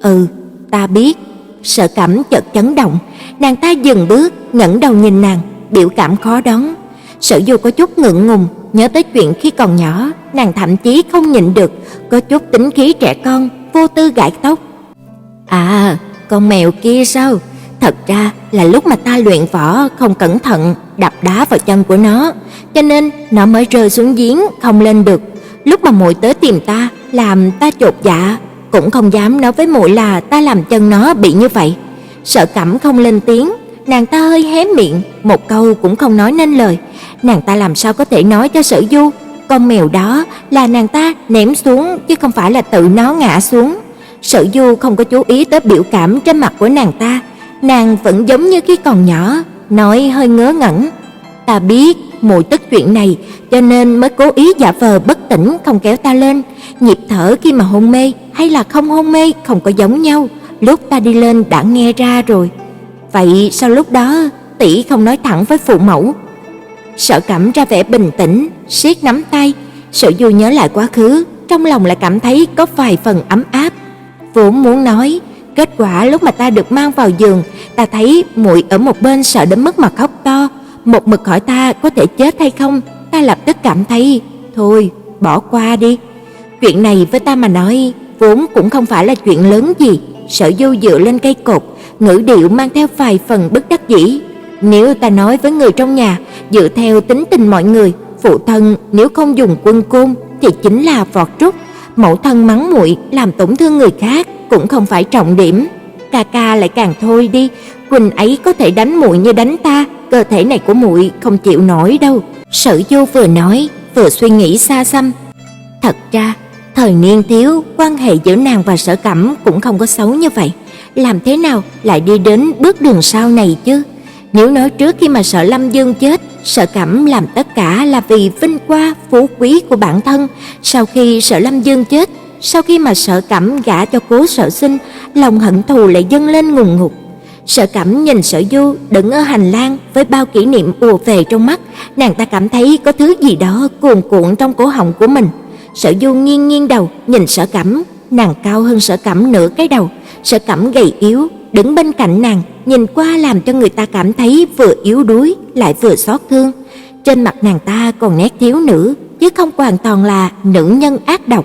Ta biết. Sở Cẩm chợt chấn động, nàng ta dừng bước, ngẩng đầu nhìn nàng, biểu cảm khó đoán. Sở Du có chút ngượng ngùng, nhớ tới chuyện khi còn nhỏ, nàng thậm chí không nhịn được, có chút tính khí trẻ con, vô tư gãi tóc. À, con mèo kia sao? Thật ra là lúc mà ta luyện võ không cẩn thận đập đá vào chân của nó, cho nên nó mới rơi xuống giếng không lên được. Lúc mà muội tới tìm ta, làm ta chột dạ, cũng không dám nói với muội là ta làm chân nó bị như vậy. Sở Cẩm không lên tiếng, nàng ta hơi hé miệng, một câu cũng không nói nên lời. Nàng ta làm sao có thể nói cho Sở Du, con mèo đó là nàng ta ném xuống chứ không phải là tự nó ngã xuống. Sở Du không có chú ý tới biểu cảm trên mặt của nàng ta, nàng vẫn giống như khi còn nhỏ, nói hơi ngớ ngẩn. Ta biết muội tức chuyện này, cho nên mới cố ý giả vờ bất tỉnh không kéo ta lên. Nhịp thở khi mà hôn mê hay là không hôn mê không có giống nhau, lúc ta đi lên đã nghe ra rồi. Vậy sao lúc đó tỷ không nói thẳng với phụ mẫu? Sở Cẩm ra vẻ bình tĩnh, siết nắm tay. Sở Du nhớ lại quá khứ, trong lòng lại cảm thấy có vài phần ấm áp. Vốn muốn nói, kết quả lúc mà ta được mang vào giường, ta thấy muội ở một bên sợ đến mức mà khóc to, một mực hỏi ta có thể chết hay không. Ta lập tức cảm thấy thôi, bỏ qua đi. Chuyện này với ta mà nói vốn cũng không phải là chuyện lớn gì. Sở Du dựa lên cây cột, ngữ điệu mang theo vài phần bất đắc dĩ. Nếu ta nói với người trong nhà, dựa theo tính tình mọi người, phụ thân nếu không dùng quân côn thì chính là vọt trúc, mẫu thân mắng muội làm tổn thương người khác cũng không phải trọng điểm. Ca ca lại càng thôi đi, Quỳnh ấy có thể đánh muội như đánh ta, cơ thể này của muội không chịu nổi đâu. Sở Du vừa nói vừa suy nghĩ xa xăm. Thật ra thời niên thiếu, quan hệ giữa nàng và Sở Cẩm cũng không có xấu như vậy, làm thế nào lại đi đến bước đường sau này chứ? Nếu nói trước khi mà Sở Lâm Dương chết, Sở Cẩm làm tất cả là vì vinh quang phú quý của bản thân. Sau khi Sở Lâm Dương chết, sau khi mà Sở Cẩm gả cho Cố Sở Sinh, lòng hận thù lại dâng lên ngùn ngụt. Sở Cẩm nhìn Sở Du đứng ở hành lang với bao kỷ niệm ùa về trong mắt, nàng ta cảm thấy có thứ gì đó cuồn cuộn trong cổ họng của mình. Sở Du nghiêng nghiêng đầu nhìn Sở Cẩm, nàng cao hơn Sở Cẩm nửa cái đầu. Sở Cẩm gầy yếu đứng bên cạnh nàng, nhìn qua làm cho người ta cảm thấy vừa yếu đuối lại vừa xót thương. Trên mặt nàng ta còn nét thiếu nữ, chứ không hoàn toàn là nữ nhân ác độc.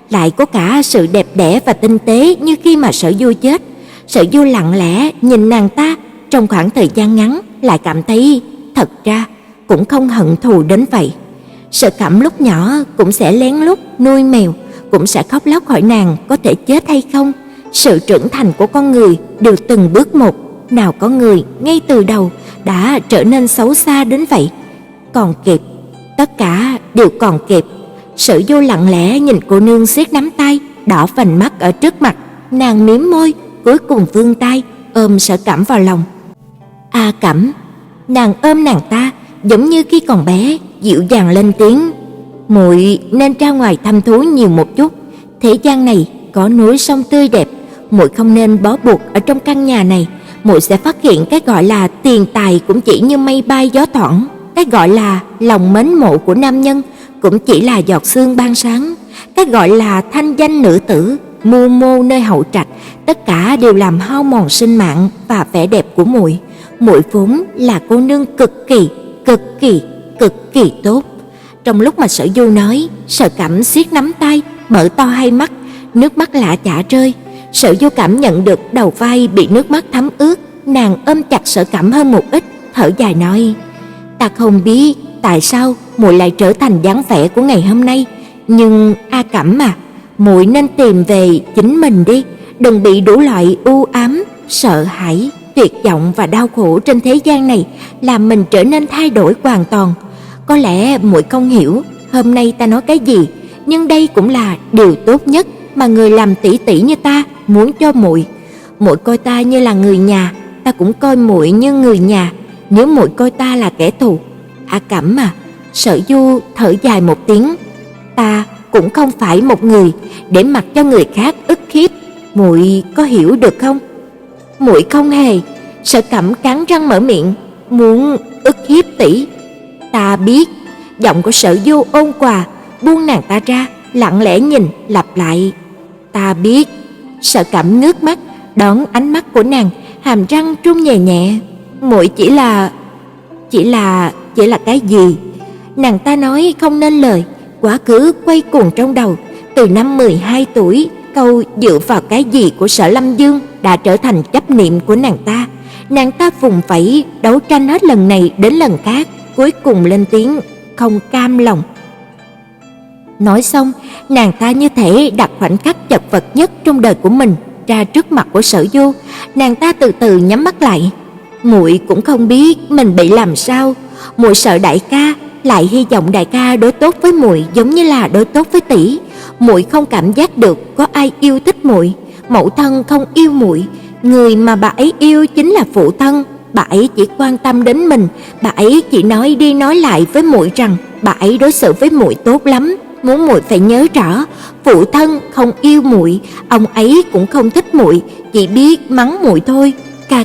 lại có cả sự đẹp đẽ và tinh tế như khi mà Sở Du chết. Sở Du lặng lẽ nhìn nàng ta trong khoảng thời gian ngắn, lại cảm thấy thật ra cũng không hận thù đến vậy. Sở Cẩm lúc nhỏ cũng sẽ lén lút nuôi mèo, cũng sẽ khóc lóc hỏi nàng có thể chết hay không. Sự trưởng thành của con người đều từng bước một, nào có người ngay từ đầu đã trở nên xấu xa đến vậy. Còn kịp, tất cả đều còn kịp. Sở Du lặng lẽ nhìn cô nương siết nắm tay, đỏ phành mắt ở trước mặt, nàng mím môi, cuối cùng vươn tay ôm Sở Cẩm vào lòng. "A Cẩm." Nàng ôm nàng ta giống như khi còn bé, dịu dàng lên tiếng, "Muội nên ra ngoài thăm thú nhiều một chút. Thế gian này có núi sông tươi đẹp, muội không nên bó buộc ở trong căn nhà này. Muội sẽ phát hiện cái gọi là tiền tài cũng chỉ như mây bay gió thoảng, cái gọi là lòng mến mộ của nam nhân cũng chỉ là giọt sương ban sáng, cái gọi là thanh danh nữ tử mưu mô nơi hậu trạch, tất cả đều làm hao mòn sinh mạng và vẻ đẹp của muội. Muội vốn là cô nương cực kỳ tốt." Trong lúc mà Sở Du nói, Sở Cẩm siết nắm tay, mở to hai mắt, nước mắt lã chả rơi. Sở Du cảm nhận được đầu vai bị nước mắt thấm ướt, nàng ôm chặt Sở Cẩm hơn một ít, thở dài nói, "Ta không biết tại sao muội lại trở thành dáng vẻ của ngày hôm nay, nhưng A Cẩm à, muội nên tìm về chính mình đi, đừng bị đủ loại u ám, sợ hãi, tuyệt vọng và đau khổ trên thế gian này làm mình trở nên thay đổi hoàn toàn. Có lẽ muội không hiểu hôm nay ta nói cái gì, nhưng đây cũng là điều tốt nhất mà người làm tỷ tỷ như ta muốn cho muội. Muội coi ta như là người nhà, ta cũng coi muội như người nhà. Nếu muội coi ta là kẻ thù, A Cẩm à." Sở Du thở dài một tiếng, "Ta cũng không phải một người để mặc cho người khác ức hiếp, muội có hiểu được không?" "Muội không hề." Sở Cẩm cắn răng mở miệng, "Muốn ức hiếp tỷ." "Ta biết." Giọng của Sở Du ôn hòa, buông nàng ta ra, lặng lẽ nhìn, lặp lại, "Ta biết." Sở Cẩm ngước mắt đón ánh mắt của nàng, hàm răng rung nhẹ nhẹ, "Muội chỉ là cái gì?" Nàng ta nói không nên lời, quá khứ quay cuồng trong đầu. Từ năm 12 tuổi, câu "dựa vào cái gì" của Sở Lâm Dương đã trở thành chấp niệm của nàng ta. Nàng ta vùng vẫy đấu tranh hết lần này đến lần khác, cuối cùng lên tiếng, "Không cam lòng." Nói xong, nàng ta như thể đặt khoảnh khắc chật vật nhất trong đời của mình ra trước mặt của Sở Du. Nàng ta từ từ nhắm mắt lại. "Muội cũng không biết mình bị làm sao. Muội sợ đại ca, lại hy vọng đại ca đối tốt với muội giống như là đối tốt với tỷ. Muội không cảm giác được có ai yêu thích muội. Mẫu thân không yêu muội, người mà bà ấy yêu chính là phụ thân. Bà ấy chỉ quan tâm đến mình, bà ấy chỉ nói đi nói lại với muội rằng bà ấy đối xử với muội tốt lắm. Muốn muội phải nhớ rõ, phụ thân không yêu muội, ông ấy cũng không thích muội, chỉ biết mắng muội thôi. Ca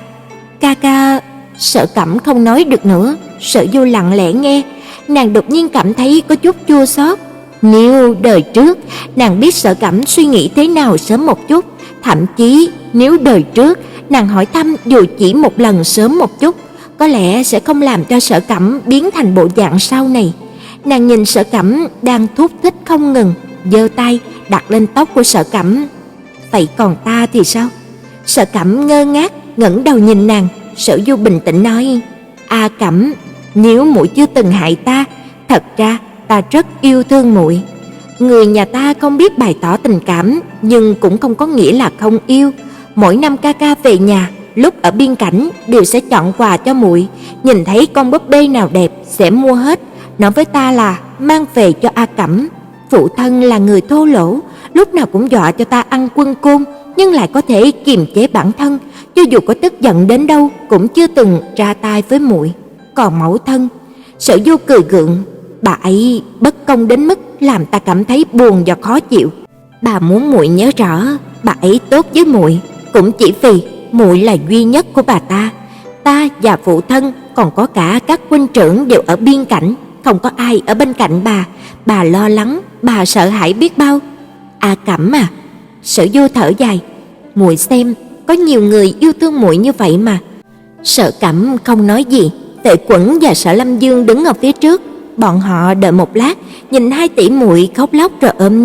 ca." Sở Cẩm không nói được nữa. Sở Du lặng lẽ nghe, nàng đột nhiên cảm thấy có chút chua xót. Nếu đời trước nàng biết Sở Cẩm suy nghĩ thế nào sớm một chút, thậm chí nếu đời trước nàng hỏi thăm dù chỉ một lần sớm một chút, có lẽ sẽ không làm cho Sở Cẩm biến thành bộ dạng sau này. Nàng nhìn Sở Cẩm đang thút thít không ngừng, giơ tay đặt lên tóc của Sở Cẩm. "Vậy còn ta thì sao?" Sở Cẩm ngơ ngác ngẩng đầu nhìn nàng. Sở Du bình tĩnh nói, "A Cẩm, nếu muội chưa từng hại ta, thật ra ta rất yêu thương muội. Người nhà ta không biết bày tỏ tình cảm, nhưng cũng không có nghĩa là không yêu. Mỗi năm ca ca về nhà, lúc ở biên cảnh đều sẽ chọn quà cho muội, nhìn thấy con búp bê nào đẹp sẽ mua hết, nói với ta là mang về cho A Cẩm. Phụ thân là người thô lỗ, lúc nào cũng dọa cho ta ăn quân côn, nhưng lại có thể kiềm chế bản thân, cho dù có tức giận đến đâu cũng chưa từng ra tay với muội. Còn mẫu thân..." Sở Du cười gượng, "Bà ấy bất công đến mức làm ta cảm thấy buồn và khó chịu. Bà muốn muội nhớ rõ, bà ấy tốt với muội cũng chỉ vì muội là duy nhất của bà ta. Ta và phụ thân còn có cả các huynh trưởng đều ở biên cảnh, không có ai ở bên cạnh bà lo lắng, bà sợ hãi biết bao. A Cẩm à." Sở Du thở dài, "Muội xem, có nhiều người yêu thương muội như vậy mà." Sở Cẩm không nói gì. Vệ Quẩn và Sở Lâm Dương đứng ở phía trước. Bọn họ đợi một lát, nhìn hai tỷ muội khóc lóc rồi ôm nhau.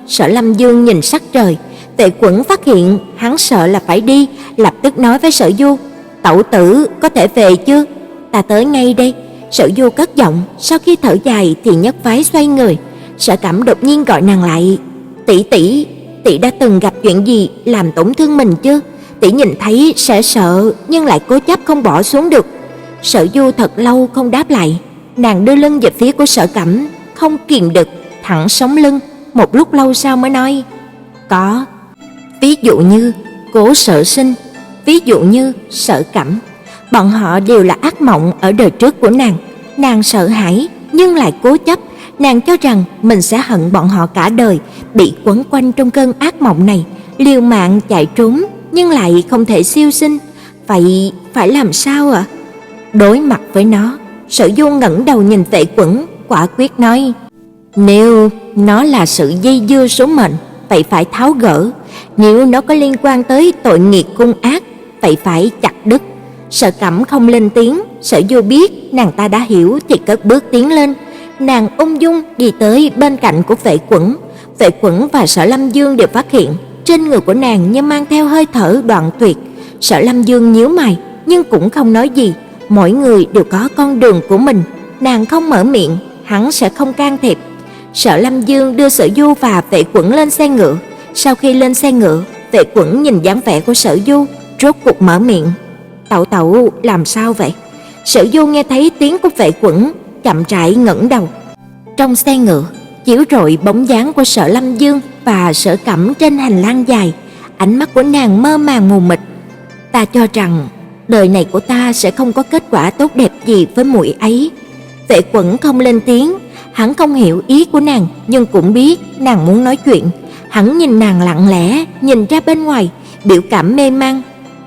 Sở Lâm Dương nhìn sắc trời. Vệ Quẩn phát hiện hắn sợ là phải đi, lập tức nói với Sở Du: "Tẩu tử có thể về chưa? Ta tới ngay đây." Sở Du cất giọng, sau khi thở dài thì nhất phái xoay người. Sở Cẩm đột nhiên gọi nàng lại: "Tỷ tỷ, tỷ đã từng gặp chuyện gì làm tổn thương mình chưa? Tỷ nhìn thấy sẽ sợ nhưng lại cố chấp không bỏ xuống được." Sở Du thật lâu không đáp lại, nàng đưa lưng về phía của Sở Cẩm, không kìm được thẳng sống lưng, một lúc lâu sau mới nói: "Có. Ví dụ như Cố Sở Sinh, ví dụ như Sở Cẩm, bọn họ đều là ác mộng ở đời trước của nàng. Nàng sợ hãi nhưng lại cố chấp, nàng cho rằng mình sẽ hận bọn họ cả đời, bị quấn quanh trong cơn ác mộng này, liều mạng chạy trốn nhưng lại không thể siêu sinh. Vậy phải làm sao ạ?" Đối mặt với nó, Sở Du ngẩng đầu nhìn Vệ Quẩn, quả quyết nói: "Nếu nó là sự dây dưa số mệnh, vậy phải tháo gỡ. Nếu nó có liên quan tới tội nghiệt hung ác, vậy phải chặt đứt." Sở Cẩm không lên tiếng, Sở Du biết nàng ta đã hiểu thì cất bước tiến lên. Nàng ung dung đi tới bên cạnh của Vệ Quẩn. Vệ Quẩn và Sở Lâm Dương đều phát hiện trên người của nàng như mang theo hơi thở đoạn tuyệt. Sở Lâm Dương nhíu mày nhưng cũng không nói gì, mỗi người đều có con đường của mình, nàng không mở miệng, hắn sẽ không can thiệp. Sở Lâm Dương đưa Sở Du và Vệ Quẩn lên xe ngựa. Sau khi lên xe ngựa, Vệ Quẩn nhìn dáng vẻ của Sở Du, rốt cuộc mở miệng: "Tẩu tẩu làm sao vậy?" Sở Du nghe thấy tiếng của Vệ Quẩn, chậm rãi ngẩng đầu. Trong xe ngựa chiếu rọi bóng dáng của Sở Lâm Dương và Sở Cẩm trên hành lang dài, ánh mắt của nàng mơ màng mù mịt. "Ta cho rằng đời này của ta sẽ không có kết quả tốt đẹp gì với muội ấy." Vệ Quẩn không lên tiếng, hắn không hiểu ý của nàng nhưng cũng biết nàng muốn nói chuyện. Hắn nhìn nàng lặng lẽ, nhìn ra bên ngoài, biểu cảm mê man.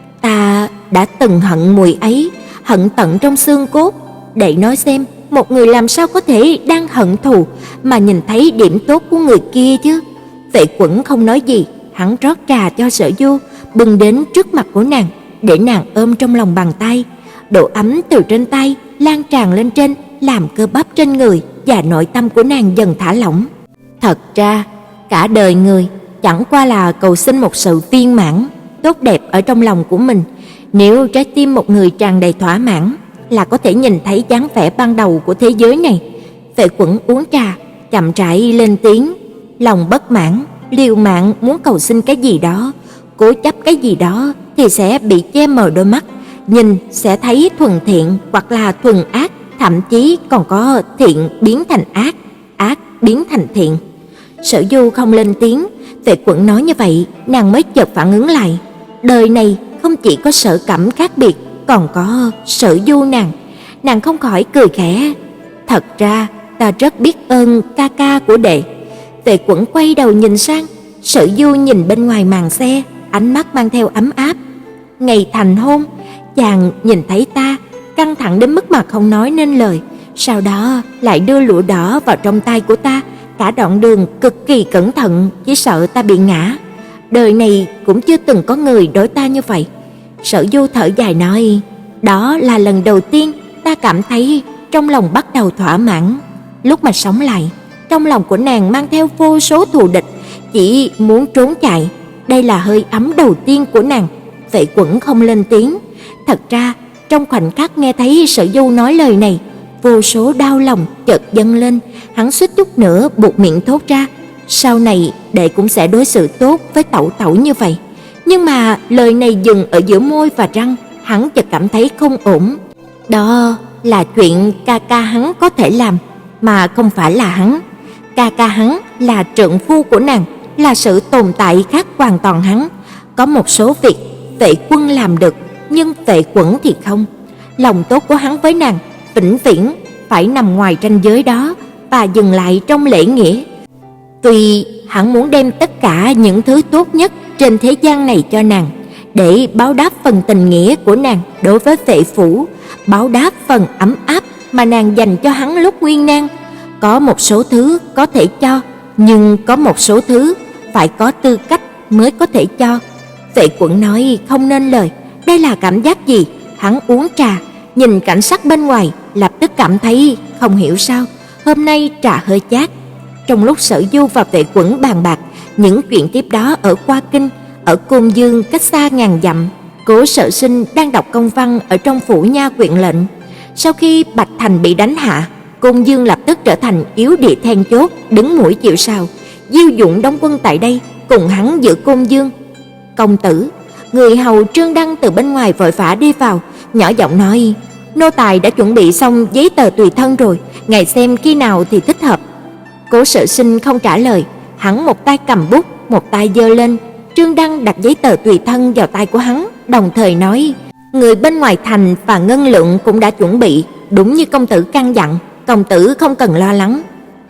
"Ta đã từng hận muội ấy, hận tận trong xương cốt. Để nói xem, một người làm sao có thể đang hận thù mà nhìn thấy điểm tốt của người kia chứ?" Vệ Quẩn không nói gì, hắn rót trà cho Sở Du, bưng đến trước mặt của nàng, để nàng ôm trong lòng bàn tay. Độ ấm từ trên tay lan tràn lên trên, làm cơ bắp trên người và nội tâm của nàng dần thả lỏng. Thật ra, cả đời người chẳng qua là cầu xin một sự viên mãn, tốt đẹp ở trong lòng của mình. Nếu trái tim một người tràn đầy thỏa mãn, là có thể nhìn thấy dáng vẻ ban đầu của thế giới này. Vệ Quẩn uống trà, chậm rãi lên tiếng: "Lòng bất mãn, liều mạng muốn cầu xin cái gì đó, cố chấp cái gì đó thì sẽ bị che mờ đôi mắt, nhìn sẽ thấy thuần thiện hoặc là thuần ác, thậm chí còn có thiện biến thành ác, ác biến thành thiện." Sở Du không lên tiếng. Vệ Quẩn nói như vậy, nàng mới chợt phản ứng lại. Đời này không chỉ có Sở Cẩm khác biệt, còn có Sở Du nàng. Nàng không khỏi cười khẽ: "Thật ra ta rất biết ơn ca ca của đệ." Vệ Quẩn quay đầu nhìn sang, Sở Du nhìn bên ngoài màn xe, ánh mắt mang theo ấm áp. "Ngày thành hôn, chàng nhìn thấy ta căng thẳng đến mức mà không nói nên lời, sau đó lại đưa lụa đỏ vào trong tay của ta, cả đoạn đường cực kỳ cẩn thận, chỉ sợ ta bị ngã. Đời này cũng chưa từng có người đối ta như vậy." Sở Du thở dài nói: "Đó là lần đầu tiên ta cảm thấy trong lòng bắt đầu thỏa mãn." Lúc mà sống lại, trong lòng của nàng mang theo vô số thù địch, chỉ muốn trốn chạy. Đây là hơi ấm đầu tiên của nàng. Vệ Quẩn không lên tiếng. Thật ra, trong khoảnh khắc nghe thấy Sở Du nói lời này, vô số đau lòng chợt dâng lên, hắn suýt chút nữa buột miệng thốt ra: "Sau này đệ cũng sẽ đối xử tốt với tẩu tẩu như vậy." Nhưng mà lời này dừng ở giữa môi và răng, hắn chợt cảm thấy không ổn. Đó là chuyện ca ca hắn có thể làm, mà không phải là hắn. Ca ca hắn là trượng phu của nàng, là sự tồn tại khác hoàn toàn hắn. Có một số việc Vệ Quân làm được, nhưng Vệ Quẩn thì không. Lòng tốt của hắn với nàng vĩnh viễn phải nằm ngoài ranh giới đó và dừng lại trong lễ nghĩa. Tuy hắn muốn đem tất cả những thứ tốt nhất trên thế gian này cho nàng, để báo đáp phần tình nghĩa của nàng đối với Vệ phủ, báo đáp phần ấm áp mà nàng dành cho hắn lúc nguyên nan. Có một số thứ có thể cho, nhưng có một số thứ phải có tư cách mới có thể cho. Vệ Quẩn nói không nên lời. Đây là cảm giác gì? Hắn uống trà, nhìn cảnh sắc bên ngoài, lập tức cảm thấy không hiểu sao hôm nay trà hơi chát. Trong lúc Sở Du và Vệ Quẩn bàn bạc, Những chuyện tiếp đó ở Qua Kinh, ở Côn Dương cách xa ngàn dặm, Cố Sở Sinh đang đọc công văn ở trong phủ nha quyện lệnh. Sau khi Bạch Thành bị đánh hạ, Côn Dương lập tức trở thành yếu địa then chốt, đứng mũi chịu sào. Diêu Dũng đóng quân tại đây, cùng hắn giữ Côn Dương. Công tử, người hầu Trương Đăng từ bên ngoài vội vã đi vào, nhỏ giọng nói: nô tài đã chuẩn bị xong giấy tờ tùy thân rồi, ngài xem khi nào thì thích hợp. Cố Sở Sinh không trả lời, hắn một tay cầm bút, một tay giơ lên. Trương Đăng đặt giấy tờ tùy thân vào tay của hắn, đồng thời nói: người bên ngoài thành và ngân lượng cũng đã chuẩn bị, đúng như công tử căn dặn, công tử không cần lo lắng.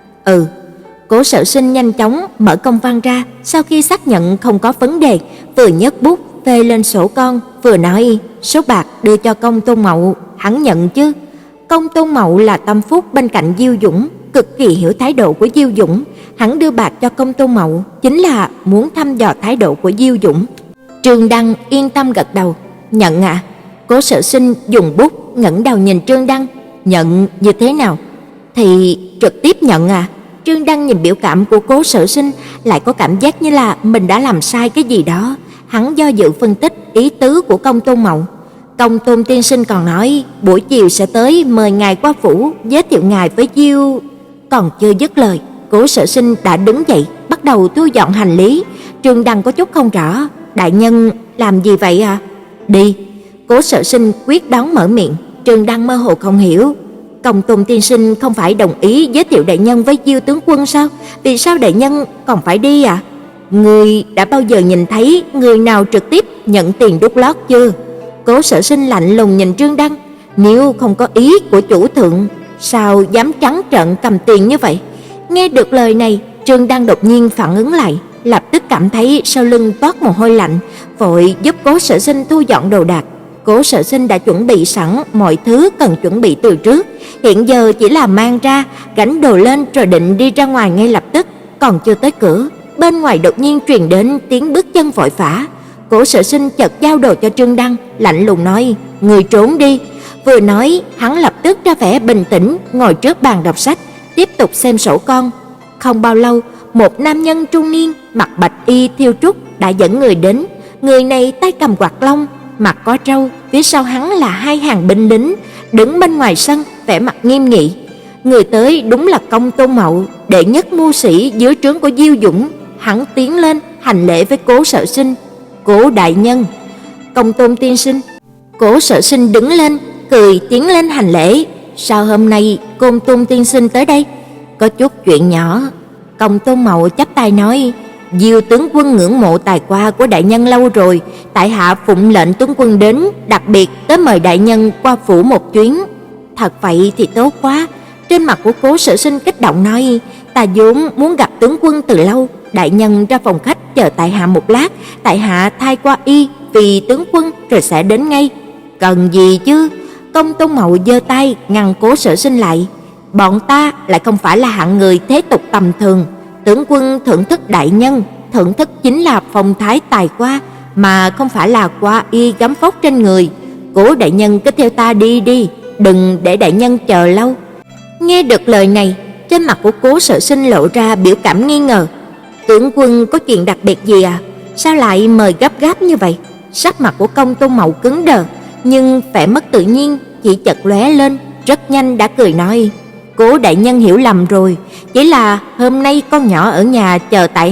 Cố Sở Sinh nhanh chóng mở công văn ra, sau khi xác nhận không có vấn đề, vừa nhấc bút phê lên sổ con, vừa nói: số bạc đưa cho Công Tôn Mậu, hắn nhận chứ? Công Tôn Mậu là tâm phúc bên cạnh Diêu Dũng, cực kỳ hiểu thái độ của Diêu Dũng, hắn đưa bạc cho Công Tôn Mậu chính là muốn thăm dò thái độ của Diêu Dũng. Trương Đăng yên tâm gật đầu: nhận ạ. Cố Sở Sinh dùng bút ngẩng đầu nhìn Trương Đăng: nhận như thế nào? Thì trực tiếp nhận à? Trương Đăng nhìn biểu cảm của Cố Sở Sinh, lại có cảm giác như là mình đã làm sai cái gì đó. Hắn do dự phân tích ý tứ của Công Tôn Mậu. Công Tôn tiên sinh còn nói buổi chiều sẽ tới mời ngài qua phủ, giới thiệu ngài với Diêu. Còn chưa dứt lời, Cố Sở Sinh đã đứng dậy, bắt đầu thu dọn hành lý. Trương Đăng có chút không rõ: đại nhân làm gì vậy à? Đi. Cố Sở Sinh quyết đoán mở miệng. Trương Đăng mơ hồ không hiểu: Công Tôn tiên sinh không phải đồng ý giới thiệu đại nhân với Diêu tướng quân sao? Vì sao đại nhân còn phải đi à? Ngươi đã bao giờ nhìn thấy người nào trực tiếp nhận tiền đút lót chưa? Cố Sở Sinh lạnh lùng nhìn Trương Đăng: nếu không có ý của chủ thượng, sao dám trắng trợn cầm tiền như vậy? Nghe được lời này, Trương Đăng đột nhiên phản ứng lại, lập tức cảm thấy sau lưng toát mồ hôi lạnh, vội giúp Cố Sở Sinh thu dọn đồ đạc. Cố Sở Sinh đã chuẩn bị sẵn mọi thứ cần chuẩn bị từ trước, hiện giờ chỉ là mang ra, gánh đồ lên rồi định đi ra ngoài ngay lập tức. Còn chưa tới cửa, bên ngoài đột nhiên truyền đến tiếng bước chân vội vã. Cố Sở Sinh chợt giao đồ cho Trương Đăng, lạnh lùng nói: người trốn đi. Vừa nói, hắn lập tức ra vẻ bình tĩnh, ngồi trước bàn đọc sách, tiếp tục xem sổ con. Không bao lâu, một nam nhân trung niên mặc bạch y thêu trúc đã dẫn người đến. Người này tay cầm quạt lông, mặt có râu, phía sau hắn là hai hàng binh lính đứng bên ngoài sân, vẻ mặt nghiêm nghị. Người tới đúng là Công Tôn Mậu, đệ nhất mưu sĩ dưới trướng của Diêu Dũng. Hắn tiến lên hành lễ với Cố Sở Sinh: Cố đại nhân. Công Tôn tiên sinh. Cố Sở Sinh đứng lên, cười tiến lên hành lễ: sao hôm nay Công Tôn tiên sinh tới đây? Có chút chuyện nhỏ. Công Tôn Mậu chắp tay nói: Diêu tướng quân ngưỡng mộ tài hoa của đại nhân lâu rồi, tại hạ phụng lệnh tướng quân đến, đặc biệt tới mời đại nhân qua phủ một chuyến. Thật vậy thì tốt quá. Trên mặt của Cố Sở Sinh kích động nói: ta vốn muốn gặp tướng quân từ lâu, đại nhân ra phòng khách chờ tại hạ một lát, tại hạ thay qua y vì tướng quân rồi sẽ đến ngay. Cần gì chứ? Công Tôn Mậu giơ tay ngăn Cố Sở Sinh lại: bọn ta lại không phải là hạng người thế tục tầm thường. Tướng quân thưởng thức đại nhân, thưởng thức chính là phong thái tài hoa, mà không phải là qua y gấm phóc trên người. Cố đại nhân cứ theo ta đi đi, đừng để đại nhân chờ lâu. Nghe được lời này, trên mặt của Cố Sở Sinh lộ ra biểu cảm nghi ngờ. Tướng quân có chuyện đặc biệt gì à? Sao lại mời gấp gáp như vậy? Sắc mặt của Công Tôn Mậu cứng đờ, nhưng vẻ mất tự nhiên chỉ chợt lóe lên, rất nhanh đã cười nói: Cố đại nhân hiểu lầm rồi, chỉ là hôm nay con nhỏ ở nhà chờ tại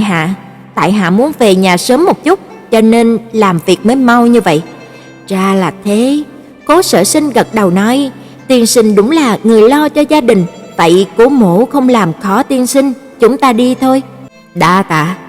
hạ muốn về nhà sớm một chút, cho nên làm việc mới mau như vậy. Ra là thế. Cố Sở Sinh gật đầu nói: tiên sinh đúng là người lo cho gia đình, vậy Cố mỗ không làm khó tiên sinh, chúng ta đi thôi. Đa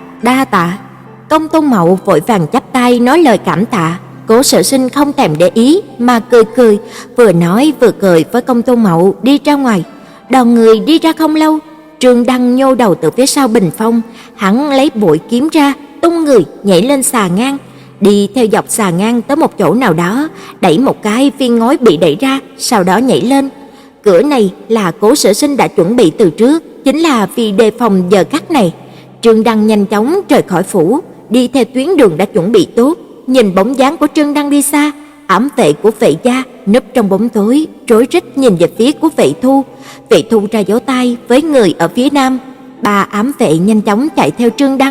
tạ. Công Tôn Mậu vội vàng chắp tay nói lời cảm tạ. Cố Sở Sinh không thèm để ý mà cười, vừa nói vừa cười với Công Tôn Mậu đi ra ngoài. Đoàn người đi ra không lâu, Trương Đăng nhô đầu từ phía sau bình phong, hắn lấy bội kiếm ra, tung người nhảy lên xà ngang, đi theo dọc xà ngang tới một chỗ nào đó, đẩy một cái viên ngói bị đẩy ra, sau đó nhảy lên. Cửa này là Cố Sở Sinh đã chuẩn bị từ trước, chính là vì đề phòng giờ khắc này. Trương Đăng nhanh chóng rời khỏi phủ, đi theo tuyến đường đã chuẩn bị tốt. Nhìn bóng dáng của Trương Đăng đi xa, ám vệ của Vệ gia núp trong bóng tối rối rít nhìn về phía của Vệ Thu. Vệ Thu ra vỗ tay với người ở phía nam. Ba ám vệ nhanh chóng chạy theo Trương Đăng.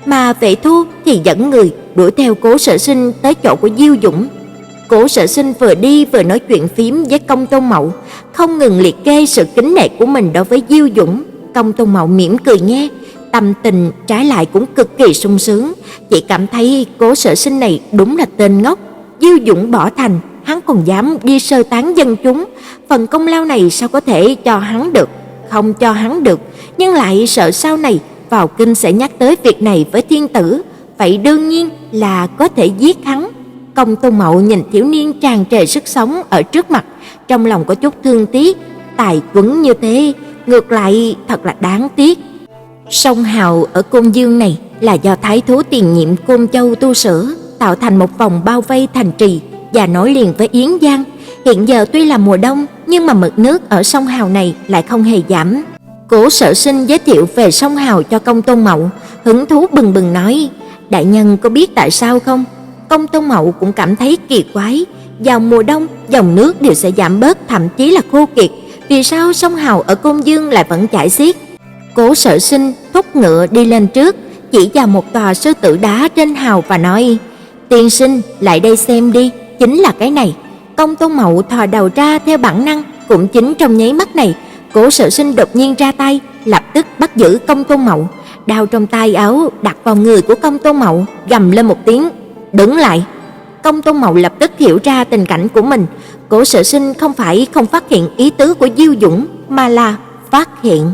mà Vệ Thu thì dẫn người đuổi theo Cố Sở Sinh tới chỗ của Diêu Dũng. Cố Sở Sinh vừa đi vừa nói chuyện phím với Công Tôn Mậu, không ngừng liệt kê sự kính nể của mình đối với Diêu Dũng. Công Tôn Mậu mỉm cười nghe, tâm tình trái lại cũng cực kỳ sung sướng, chỉ cảm thấy Cố Sở Sinh này đúng là tên ngốc. Diêu Dũng bỏ thành, hắn còn dám đi sơ tán dân chúng, phần công lao này sao có thể cho hắn được? Không cho hắn được, nhưng lại sợ sau này vào kinh sẽ nhắc tới việc này với thiên tử, vậy đương nhiên là có thể giết hắn. Công Tôn Mậu nhìn thiếu niên tràn trề sức sống ở trước mặt, trong lòng có chút thương tiếc, tài tuấn như thế, ngược lại thật là đáng tiếc. Sông Hào ở Côn Dương này là do thái thú tiền nhiệm Côn Châu tu sửa, tạo thành một vòng bao vây thành trì và nối liền với Yến Giang. Hiện giờ tuy là mùa đông, nhưng mà mực nước ở sông Hào này lại không hề giảm. Cố Sở Sinh giới thiệu về sông Hào cho Công Tôn Mậu, hứng thú bừng bừng nói: "Đại nhân có biết tại sao không?" Công Tôn Mậu cũng cảm thấy kỳ quái, vào mùa đông dòng nước đều sẽ giảm bớt, thậm chí là khô kiệt, vì sao sông Hào ở Côn Dương lại vẫn chảy xiết? Cố Sở Sinh thúc ngựa đi lên trước, chỉ vào một tòa sư tử đá trên hào và nói: "Tiên sinh, lại đây xem đi, chính là cái này." Công Tôn Mậu thò đầu ra theo bản năng, cũng chính trong nháy mắt này, Cố Sở Sinh đột nhiên ra tay, lập tức bắt giữ Công Tôn Mậu, đao trong tay áo đặt vào người của Công Tôn Mậu, gầm lên một tiếng: "Đứng lại!" Công Tôn Mậu lập tức hiểu ra tình cảnh của mình. Cố Sở Sinh không phải không phát hiện ý tứ của Diêu Dũng, mà là phát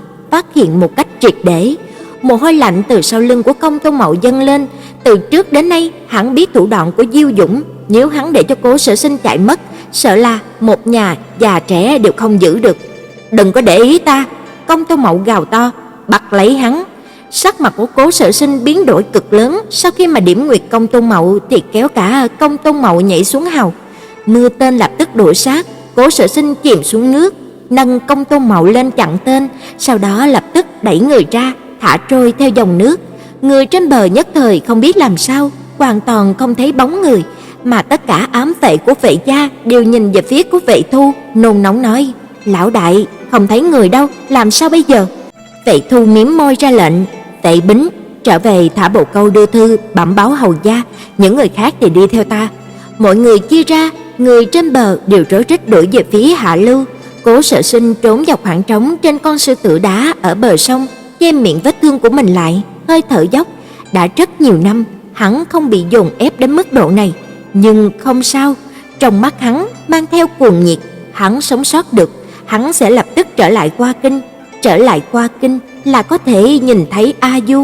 hiện một cách triệt để. Mồ hôi lạnh từ sau lưng của Công Tôn Mậu dâng lên. Từ trước đến nay hắn biết thủ đoạn của Diêu Dũng, nếu hắn để cho Cố Sở Sinh chạy mất, sợ là một nhà già trẻ đều không giữ được. "Đừng có để ý ta!" Công Tôn Mậu gào to, bắt lấy hắn. Sắc mặt của Cố Sở Sinh biến đổi cực lớn, sau khi mà điểm nguyệt Công Tôn Mậu thì kéo cả Công Tôn Mậu nhảy xuống hào. Mưa tên lập tức đuổi sát, Cố Sở Sinh chìm xuống nước, nâng Công Tôn Mậu lên chặn tên, sau đó lập tức đẩy người ra, thả trôi theo dòng nước. Người trên bờ nhất thời không biết làm sao, hoàn toàn không thấy bóng người, mà tất cả ám vệ của Vệ gia đều nhìn về phía của Vệ Thu, nôn nóng nói: "Lão đại, không thấy người đâu, làm sao bây giờ?" Vệ Thu mím môi ra lệnh: "Vệ Bính, trở về thả bồ câu đưa thư bẩm báo hầu gia, những người khác thì đi theo ta." Mọi người chia ra, người trên bờ đều rối rít đuổi về phía hạ lưu. Cố Sở Sinh trốn vào khoảng trống trên con sư tử đá ở bờ sông, che miệng vết thương của mình lại, hơi thở dốc. Đã rất nhiều năm hắn không bị dồn ép đến mức độ này, nhưng không sao, trong mắt hắn mang theo cuồng nhiệt. Hắn sống sót được, hắn sẽ lập tức trở lại Qua Kinh. Trở lại Qua Kinh là có thể nhìn thấy A Du.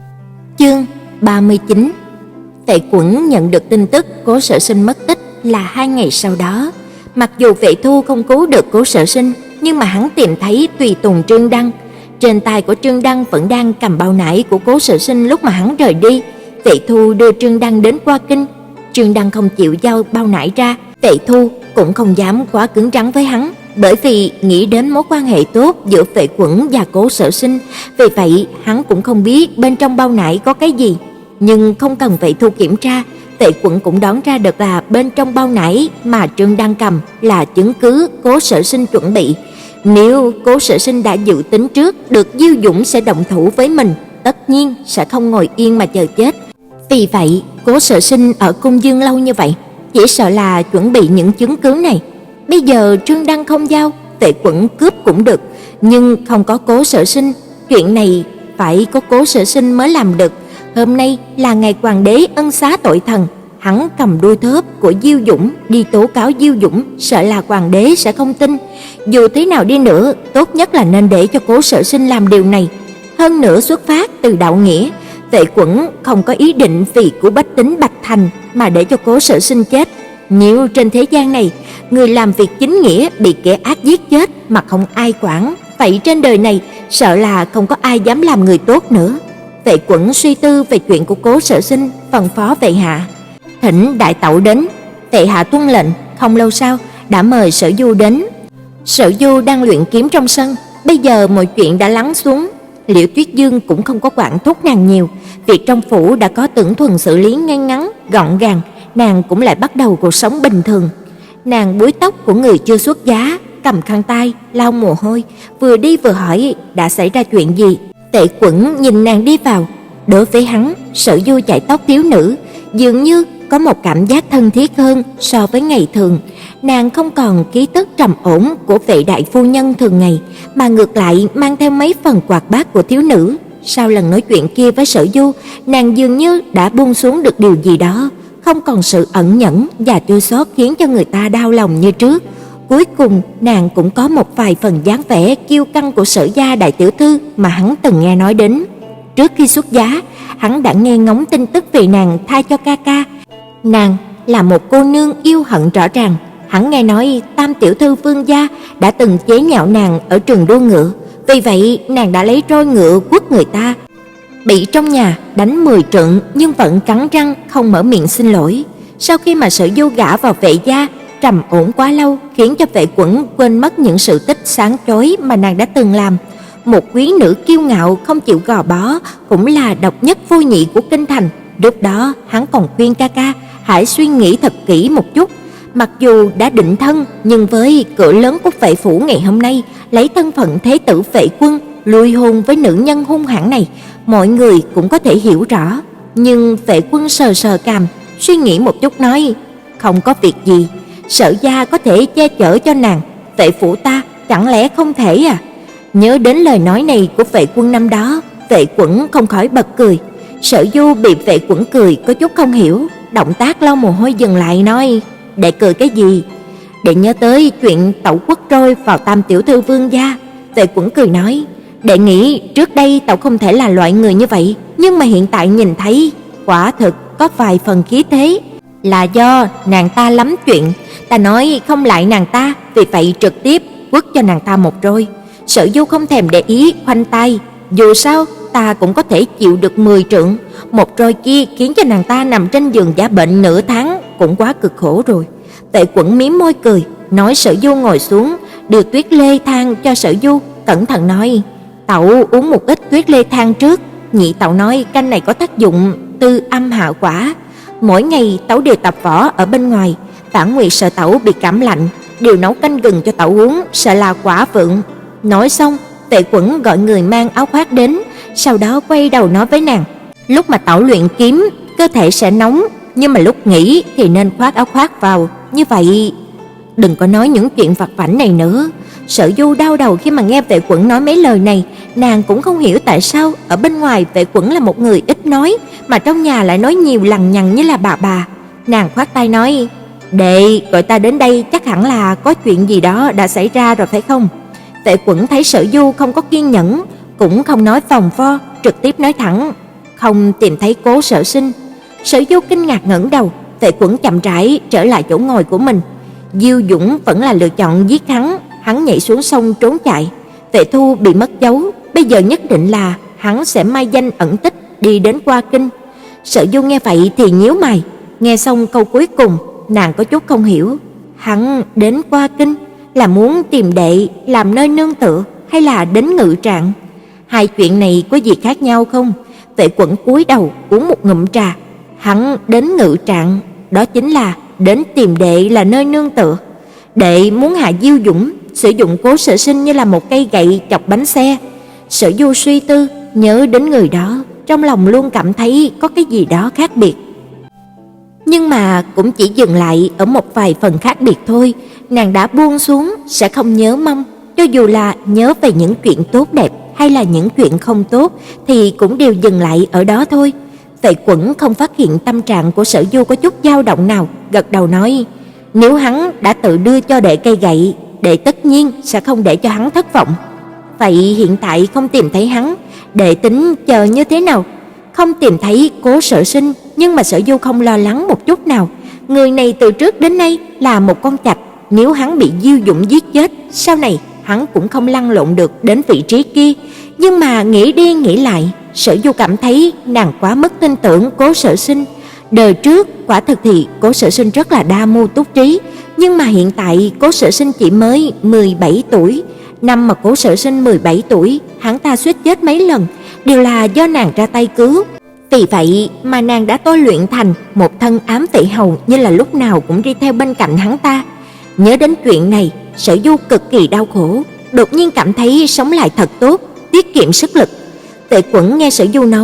Chương 39. Vệ Quẩn nhận được tin tức Cố Sở Sinh mất tích là 2 ngày sau đó. Mặc dù Vệ Thu không cứu được Cố Sở Sinh, nhưng mà hắn tìm thấy tùy tùng Trương Đăng. Trên tay của Trương Đăng vẫn đang cầm bao nải của Cố Sở Sinh lúc mà hắn rời đi. Vệ Thu đưa Trương Đăng đến Qua Kinh. Trương Đăng không chịu giao bao nải ra, Vệ Thu cũng không dám quá cứng rắn với hắn, bởi vì nghĩ đến mối quan hệ tốt giữa Vệ Quẩn và Cố Sở Sinh, vì vậy hắn cũng không biết bên trong bao nải có cái gì. Nhưng không cần Vệ Thu kiểm tra, Vệ Quẩn cũng đoán ra được là bên trong bao nải mà Trương Đăng cầm là chứng cứ Cố Sở Sinh chuẩn bị. Nếu Cố Sở Sinh đã dự tính trước được Diêu Dũng sẽ động thủ với mình, tất nhiên sẽ không ngồi yên mà chờ chết. Vì vậy, Cố Sở Sinh ở Cung Dương lâu như vậy, chỉ sợ là chuẩn bị những chứng cứ này. Bây giờ Trương Đăng không giao, Vệ Quẩn cướp cũng được, nhưng không có Cố Sở Sinh, chuyện này phải có Cố Sở Sinh mới làm được. Hôm nay là ngày hoàng đế ân xá tội thần, hắn cầm đuôi thớp của Diêu Dũng đi tố cáo Diêu Dũng, sợ là hoàng đế sẽ không tin. Dù thế nào đi nữa, tốt nhất là nên để cho Cố Sở Sinh làm điều này. Hơn nữa xuất phát từ đạo nghĩa, Vệ Quẩn không có ý định vì của bách tính Bạch Thành mà để cho Cố Sở Sinh chết. Nếu trên thế gian này, người làm việc chính nghĩa bị kẻ ác giết chết mà không ai quản, vậy trên đời này sợ là không có ai dám làm người tốt nữa. Vệ Quẩn suy tư về chuyện của Cố Sở Sinh, phân phó Vệ hạ: "Thỉnh đại tẩu đến." Vệ hạ tuân lệnh, không lâu sau đã mời Sở Du đến. Sở Du đang luyện kiếm trong sân, bây giờ mọi chuyện đã lắng xuống. Liễu Tuyết Dương cũng không có quản thúc nàng nhiều, việc trong phủ đã có Tưởng Thuần xử lý ngay ngắn, gọn gàng, nàng cũng lại bắt đầu cuộc sống bình thường. Nàng búi tóc của người chưa xuất giá, cầm khăn tay lau mồ hôi, vừa đi vừa hỏi đã xảy ra chuyện gì. Vệ Quẩn nhìn nàng đi vào, đối với hắn, Sở Du chải tóc thiếu nữ dường như có một cảm giác thân thiết hơn so với ngày thường. Nàng không còn khí tức trầm ổn của vị đại phu nhân thường ngày, mà ngược lại mang theo mấy phần hoạt bát của thiếu nữ. Sau lần nói chuyện kia với Sở Du, nàng dường như đã buông xuống được điều gì đó, không còn sự ẩn nhẫn và chua xót khiến cho người ta đau lòng như trước. Cuối cùng, nàng cũng có một vài phần dáng vẻ kiêu căng của Sở gia đại tiểu thư mà hắn từng nghe nói đến. Trước khi xuất giá, hắn đã nghe ngóng tin tức về nàng thai cho ca ca. Nàng là một cô nương yêu hận rõ ràng. Hắn nghe nói Tam tiểu thư Vương gia đã từng chế nhạo nàng ở trường đua ngựa, vì vậy nàng đã lấy roi ngựa quất người ta, bị trong nhà đánh 10 trận nhưng vẫn cắn răng không mở miệng xin lỗi. Sau khi mà Sở Du gả vào Vệ gia, trầm ổn quá lâu khiến cho Vệ Quẩn quên mất những sự tích sáng chói mà nàng đã từng làm. Một quý nữ kiêu ngạo không chịu gò bó, cũng là độc nhất vô nhị của kinh thành. Lúc đó hắn còn khuyên ca ca hãy suy nghĩ thật kỹ một chút. Mặc dù đã định thân, nhưng với cửa lớn của Vệ phủ ngày hôm nay, lấy thân phận thế tử Vệ Quân lui hôn với nữ nhân hung hãn này, mọi người cũng có thể hiểu rõ. Nhưng Vệ Quân sờ sờ cằm, suy nghĩ một chút nói: "Không có việc gì, Sở gia có thể che chở cho nàng, Vệ phủ ta chẳng lẽ không thể à?" Nhớ đến lời nói này của Vệ Quân năm đó, Vệ Quẩn không khỏi bật cười. Sở Du bị Vệ Quẩn cười có chút không hiểu, động tác lau mồ hôi dừng lại nói: "Đệ cười cái gì?" "Đệ nhớ tới chuyện tẩu quất roi vào Tam tiểu thư Vương gia." Vệ Quẩn cười nói: "Đệ nghĩ trước đây tẩu không thể là loại người như vậy, nhưng mà hiện tại nhìn thấy quả thực có vài phần khí thế. Là do nàng ta lắm chuyện, ta nói không lại nàng ta, vì vậy trực tiếp quất cho nàng ta một roi." Sở Du không thèm để ý, khoanh tay: "Dù sao ta cũng có thể chịu được 10 trượng, một roi kia khiến cho nàng ta nằm trên giường giả bệnh nửa tháng cũng quá cực khổ rồi." Vệ Quẩn mím môi cười, nói Sở Du ngồi xuống, đưa tuyết lê thang cho Sở Du, cẩn thận nói: "Tẩu uống một ít tuyết lê thang trước, nhị tẩu nói canh này có tác dụng tư âm hạ quả. Mỗi ngày tẩu đều tập võ ở bên ngoài, Phản Nguyệt sợ tẩu bị cảm lạnh, đều nấu canh gừng cho tẩu uống, sợ là quả vượng." Nói xong, Vệ Quẩn gọi người mang áo khoác đến, sau đó quay đầu nói với nàng: "Lúc mà tẩu luyện kiếm, cơ thể sẽ nóng, nhưng mà lúc nghỉ thì nên khoác áo khoác vào, như vậy đừng có nói những chuyện vặt vãnh này nữa." Sở Du đau đầu khi mà nghe Vệ Quẩn nói mấy lời này, nàng cũng không hiểu tại sao ở bên ngoài Vệ Quẩn là một người ít nói, mà trong nhà lại nói nhiều lằng nhằng như là bà. Nàng khoát tay nói: "Đệ gọi ta đến đây chắc hẳn là có chuyện gì đó đã xảy ra rồi phải không?" Vệ Quẩn thấy Sở Du không có kiên nhẫn, cũng không nói vòng vo, trực tiếp nói thẳng: "Không tìm thấy Cố Sở Sinh." Sở Du kinh ngạc ngẩng đầu, Vệ Quẩn chậm rãi trở lại chỗ ngồi của mình. Diêu Dũng vẫn là lựa chọn giết hắn nhảy xuống sông trốn chạy. Vệ Thu bị mất dấu, bây giờ nhất định là hắn sẽ mai danh ẩn tích đi đến Qua Kinh. Sở Du nghe vậy thì nhíu mày, nghe xong câu cuối cùng, nàng có chút không hiểu. Hắn đến Qua Kinh là muốn tìm đệ làm nơi nương tựa, hay là đến Ngự Trạng? Hai chuyện này có gì khác nhau không? Vệ Quẩn cúi đầu uống một ngụm trà. Hắn đến Ngự Trạng, đó chính là đến tìm đệ là nơi nương tựa. Đệ muốn hạ Diêu Dũng, sử dụng Cố Sở Sinh như là một cây gậy chọc bánh xe. Sở Du suy tư, nhớ đến người đó, trong lòng luôn cảm thấy có cái gì đó khác biệt. Nhưng mà cũng chỉ dừng lại ở một vài phần khác biệt thôi. Nàng đã buông xuống, sẽ không nhớ mong. Cho dù là nhớ về những chuyện tốt đẹp hay là những chuyện không tốt thì cũng đều dừng lại ở đó thôi. Vệ Quẩn không phát hiện tâm trạng của Sở Du có chút dao động nào, gật đầu nói: "Nếu hắn đã tự đưa cho đệ cây gậy, đệ tất nhiên sẽ không để cho hắn thất vọng. Vậy hiện tại không tìm thấy hắn, đệ tính chờ như thế nào?" Không tìm thấy Cố Sở Sinh, nhưng mà Sở Du không lo lắng một chút nào. Người này từ trước đến nay là một con chạch, nếu hắn bị Diêu Dũng giết chết, sau này hắn cũng không lăn lộn được đến vị trí kia. Nhưng mà nghĩ đi nghĩ lại, Sở Du cảm thấy nàng quá mất tin tưởng Cố Sở Sinh. Đời trước quả thực thì Cố Sở Sinh rất là đa mưu túc trí, nhưng mà hiện tại Cố Sở Sinh chỉ mới 17 tuổi. Năm mà Cố Sở Sinh 17 tuổi, hắn ta suýt chết mấy lần, đều là do nàng ra tay cứu. Vì vậy mà nàng đã tôi luyện thành một thân ám vệ hầu, như là lúc nào cũng đi theo bên cạnh hắn ta. Nhớ đến chuyện này, Sở Du cực kỳ đau khổ, đột nhiên cảm thấy sống lại thật tốt, tiết kiệm sức lực. Vệ Quẩn nghe Sở Du nói,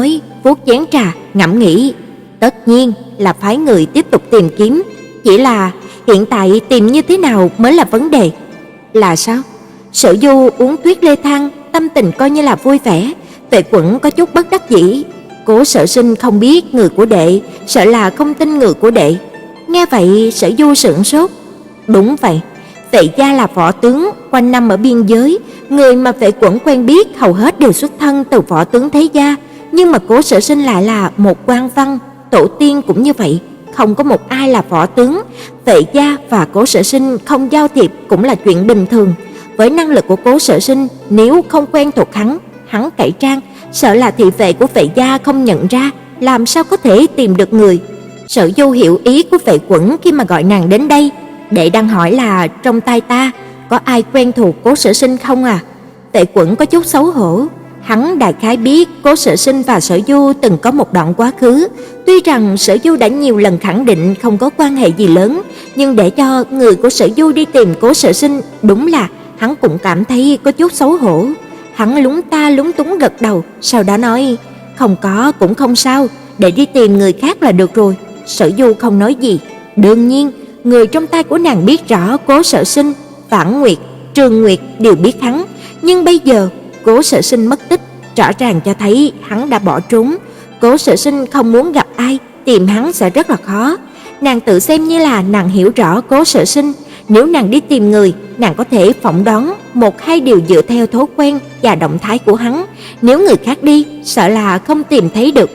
vuốt chén trà, ngẫm nghĩ. Tất nhiên là phái người tiếp tục tìm kiếm, chỉ là hiện tại tìm như thế nào mới là vấn đề. Là sao? Sở Du uống tuyết lê thang, tâm tình coi như là vui vẻ. Vệ Quẩn có chút bất đắc dĩ. Cố Sở Sinh không biết người của đệ, sợ là không tin người của đệ. Nghe vậy Sở Du sửng sốt. Đúng vậy, Vệ gia là võ tướng, quanh năm ở biên giới, người mà Vệ Quẩn quen biết hầu hết đều xuất thân từ võ tướng thế gia, nhưng mà Cố Sở Sinh lại là một quan văn, tổ tiên cũng như vậy, không có một ai là võ tướng. Vệ gia và Cố Sở Sinh không giao thiệp cũng là chuyện bình thường. Với năng lực của Cố Sở Sinh, nếu không quen thuộc hắn cải trang, sợ là thị vệ của Vệ gia không nhận ra, làm sao có thể tìm được người. Sở Du hiểu ý của Vệ Quẩn khi mà gọi nàng đến đây. Đệ đang hỏi là trong tay ta có ai quen thuộc Cố Sở Sinh không à? Vệ Quẩn có chút xấu hổ. Hắn đại khái biết Cố Sở Sinh và Sở Du từng có một đoạn quá khứ. Tuy rằng Sở Du đã nhiều lần khẳng định không có quan hệ gì lớn, nhưng để cho người của Sở Du đi tìm Cố Sở Sinh, đúng là hắn cũng cảm thấy có chút xấu hổ. Hắn lúng ta lúng túng gật đầu, sau đó nói, không có cũng không sao, để đi tìm người khác là được rồi. Sở Du không nói gì. Đương nhiên, người trong tay của nàng biết rõ Cố Sở Sinh, Vãn Nguyệt, Trường Nguyệt đều biết hắn, nhưng bây giờ Cố Sở Sinh mất tích, rõ ràng cho thấy hắn đã bỏ trốn. Cố Sở Sinh không muốn gặp ai, tìm hắn sẽ rất là khó. Nàng tự xem như là nàng hiểu rõ Cố Sở Sinh, nếu nàng đi tìm người, nàng có thể phỏng đoán một hai điều dựa theo thói quen và động thái của hắn. Nếu người khác đi, sợ là không tìm thấy được.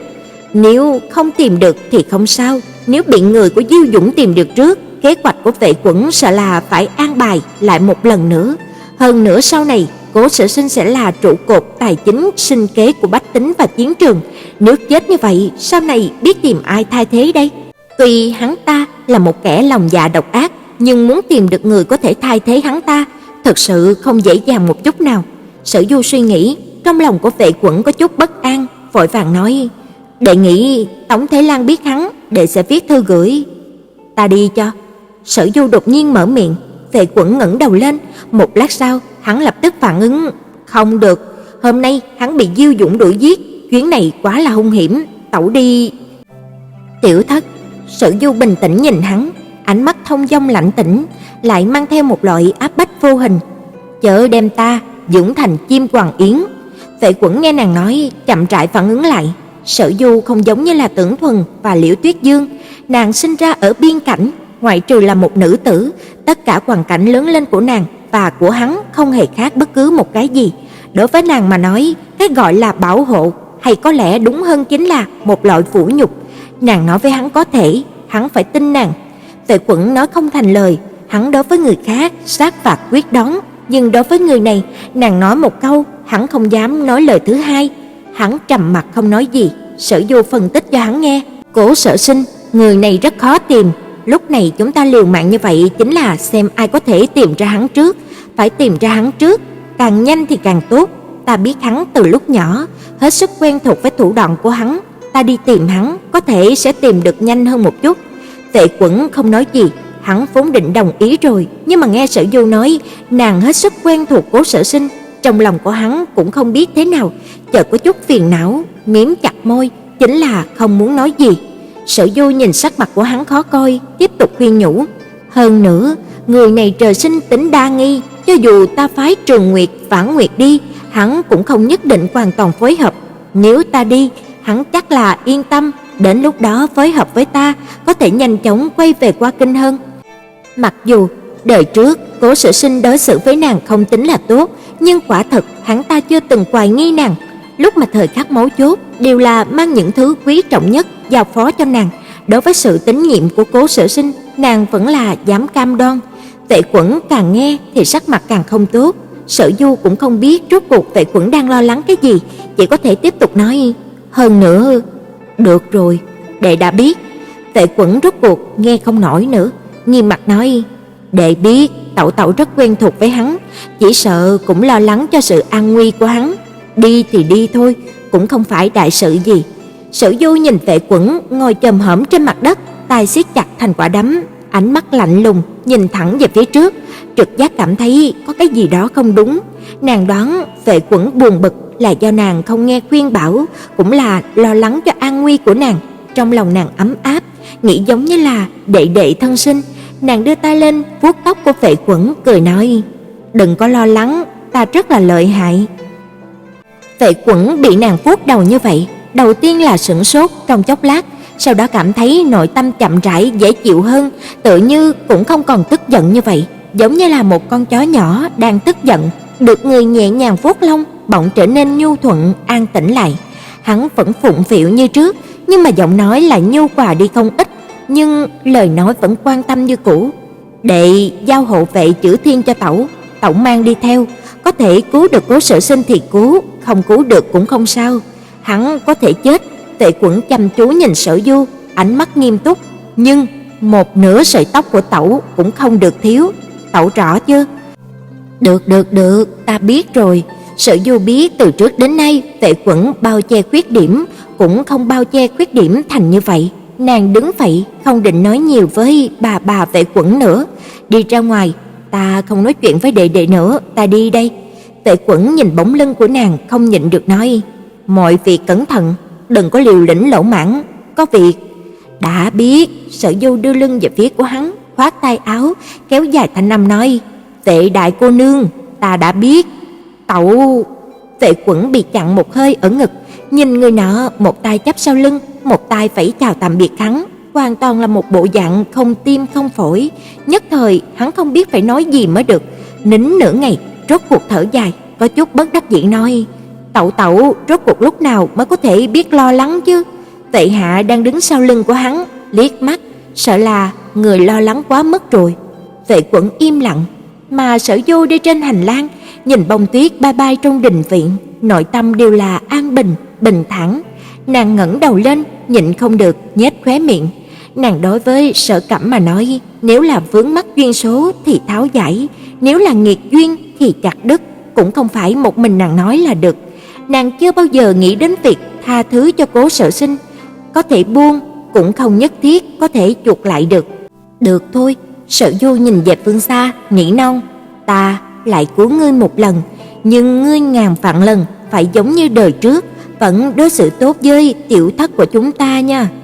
Nếu không tìm được thì không sao, nếu bị người của Diêu Dũng tìm được trước, kế hoạch của Vệ Quẩn sợ là phải an bài lại một lần nữa. Hơn nữa sau này, Cố Sở Sinh sẽ là trụ cột tài chính sinh kế của bách tính và chiến trường. Nếu chết như vậy, sau này biết tìm ai thay thế đây? Tuy hắn ta là một kẻ lòng dạ độc ác, nhưng muốn tìm được người có thể thay thế hắn ta, thật sự không dễ dàng một chút nào. Sở Du suy nghĩ, trong lòng của Vệ Quẩn có chút bất an, vội vàng nói, đệ nghĩ Tống Thế Lan biết hắn, đệ sẽ viết thư gửi. Ta đi cho. Sở Du đột nhiên mở miệng. Vệ Quẩn ngẩng đầu lên, một lát sau hắn lập tức phản ứng, không được, hôm nay hắn bị Diêu Dũng đuổi giết, chuyến này quá là hung hiểm, tẩu đi. Tiểu Thất. Sở Du bình tĩnh nhìn hắn, ánh mắt thông dong lạnh tĩnh, lại mang theo một loại áp bách vô hình. Chớ đem ta dưỡng thành chim hoàng yến. Vệ Quẩn nghe nàng nói, chậm rãi phản ứng lại. Sở Du không giống như là Tưởng Thuần và Liễu Tuyết Dương, nàng sinh ra ở biên cảnh, ngoại trừ là một nữ tử, tất cả hoàn cảnh lớn lên của nàng và của hắn không hề khác bất cứ một cái gì. Đối với nàng mà nói, cái gọi là bảo hộ, hay có lẽ đúng hơn chính là một loại phủ nhục. Nàng nói với hắn có thể, hắn phải tin nàng. Vệ Quẩn nói không thành lời, hắn đối với người khác sát phạt quyết đoán, nhưng đối với người này, nàng nói một câu, hắn không dám nói lời thứ hai. Hắn trầm mặc không nói gì. Sở Du phân tích cho hắn nghe, Cố Sở Sinh, người này rất khó tìm. Lúc này chúng ta liều mạng như vậy chính là xem ai có thể tìm ra hắn trước. Phải tìm ra hắn trước, càng nhanh thì càng tốt. Ta biết hắn từ lúc nhỏ, hết sức quen thuộc với thủ đoạn của hắn. Ta đi tìm hắn, có thể sẽ tìm được nhanh hơn một chút. Vệ Quẩn không nói gì, hắn vốn định đồng ý rồi, nhưng mà nghe Sở Du nói nàng hết sức quen thuộc Cố Sở Sinh, trong lòng của hắn cũng không biết thế nào, chợt có chút phiền não, mím chặt môi, chính là không muốn nói gì. Sở Du nhìn sắc mặt của hắn khó coi, tiếp tục khuyên nhủ, hơn nữa, người này trời sinh tính đa nghi, cho dù ta phái Trường Nguyệt, Vãn Nguyệt đi, hắn cũng không nhất định hoàn toàn phối hợp. Nếu ta đi, hắn chắc là yên tâm, đến lúc đó phối hợp với ta, có thể nhanh chóng quay về qua kinh hơn. Mặc dù đời trước Cố Sở Sinh đối xử với nàng không tính là tốt, nhưng quả thật hắn ta chưa từng hoài nghi nàng. Lúc mà thời khắc mấu chốt đều là mang những thứ quý trọng nhất giao phó cho nàng. Đối với sự tín nhiệm của Cố Sở Sinh, nàng vẫn là dám cam đoan. Vệ Quẩn càng nghe thì sắc mặt càng không tốt. Sở Du cũng không biết rốt cuộc Vệ Quẩn đang lo lắng cái gì, chỉ có thể tiếp tục nói, hơn nữa. Được rồi, đệ đã biết. Vệ Quẩn rốt cuộc nghe không nổi nữa, nghiêm mặt nói, đệ biết tẩu tẩu rất quen thuộc với hắn, chỉ sợ cũng lo lắng cho sự an nguy của hắn. Đi thì đi thôi, cũng không phải đại sự gì. Sở Du nhìn Vệ Quẩn ngồi chồm hổm trên mặt đất, tay siết chặt thành quả đấm, ánh mắt lạnh lùng nhìn thẳng về phía trước, trực giác cảm thấy có cái gì đó không đúng. Nàng đoán Vệ Quẩn buồn bực là do nàng không nghe khuyên bảo, cũng là lo lắng cho an nguy của nàng. Trong lòng nàng ấm áp, nghĩ giống như là đệ đệ thân sinh. Nàng đưa tay lên vuốt tóc của Vệ Quẩn, cười nói: "Đừng có lo lắng, ta rất là lợi hại." Vệ Quẩn bị nàng vuốt đầu như vậy, đầu tiên là sửng sốt trong chốc lát, sau đó cảm thấy nội tâm chậm rãi dễ chịu hơn, tựa như cũng không còn tức giận như vậy, giống như là một con chó nhỏ đang tức giận, được người nhẹ nhàng vuốt lông, bỗng trở nên nhu thuận, an tĩnh lại. Hắn vẫn phụng phịu như trước, nhưng mà giọng nói lại nhu hòa đi không ít, nhưng lời nói vẫn quan tâm như cũ. "Đệ giao hộ vệ chữ thiên cho tẩu, tẩu mang đi theo, có thể cứu được Cố Sở Sinh thì cứu, không cứu được cũng không sao. Hắn có thể chết." Vệ Quẩn chăm chú nhìn Sở Du, ánh mắt nghiêm túc: "Nhưng một nửa sợi tóc của tẩu cũng không được thiếu, tẩu rõ chưa?" Được, ta biết rồi." Sở Du biết từ trước đến nay Vệ Quẩn bao che khuyết điểm, cũng không bao che khuyết điểm thành như vậy. Nàng đứng dậy, không định nói nhiều với bà Vệ Quẩn nữa, đi ra ngoài: "Ta không nói chuyện với đệ đệ nữa, ta đi đây." Vệ Quẩn nhìn bóng lưng của nàng, không nhịn được nói: "Mọi việc cẩn thận, đừng có liều lĩnh lỗ mãng, có việc." "Đã biết." Sở Du đưa lưng về phía của hắn, khoát tay áo, kéo dài thanh âm nói: "Vệ đại cô nương, ta đã biết." "Tẩu." Vệ Quẩn bị chặn một hơi ở ngực, nhìn người nọ, một tay chắp sau lưng, một tay vẫy chào tạm biệt hắn, hoàn toàn là một bộ dạng không tim không phổi. Nhất thời hắn không biết phải nói gì mới được, nín nửa ngày, rốt cuộc thở dài, có chút bất đắc dĩ nói: "Tẩu rốt cuộc lúc nào mới có thể biết lo lắng chứ?" Vệ Hạ đang đứng sau lưng của hắn, liếc mắt, sợ là người lo lắng quá mất rồi. Vệ Quẩn im lặng, mà Sở Du đi trên hành lang, nhìn bông tuyết bay bay trong đình viện, nội tâm đều là an bình, bình thản. Nàng ngẩng đầu lên, nhịn không được nhếch khóe miệng. Nàng đối với Sở Cẩm mà nói, nếu là vướng mắc duyên số thì tháo giải, nếu là nghiệt duyên thì chặt đứt, cũng không phải một mình nàng nói là được. Nàng chưa bao giờ nghĩ đến việc tha thứ cho Cố Sở Sinh, có thể buông cũng không nhất thiết có thể chuộc lại được. "Được thôi." Sở Du nhìn về phương xa, nghĩ non: "Ta lại cứu ngươi một lần, nhưng ngươi ngàn vạn lần phải giống như đời trước, vẫn đối xử tốt với tiểu thất của chúng ta nha."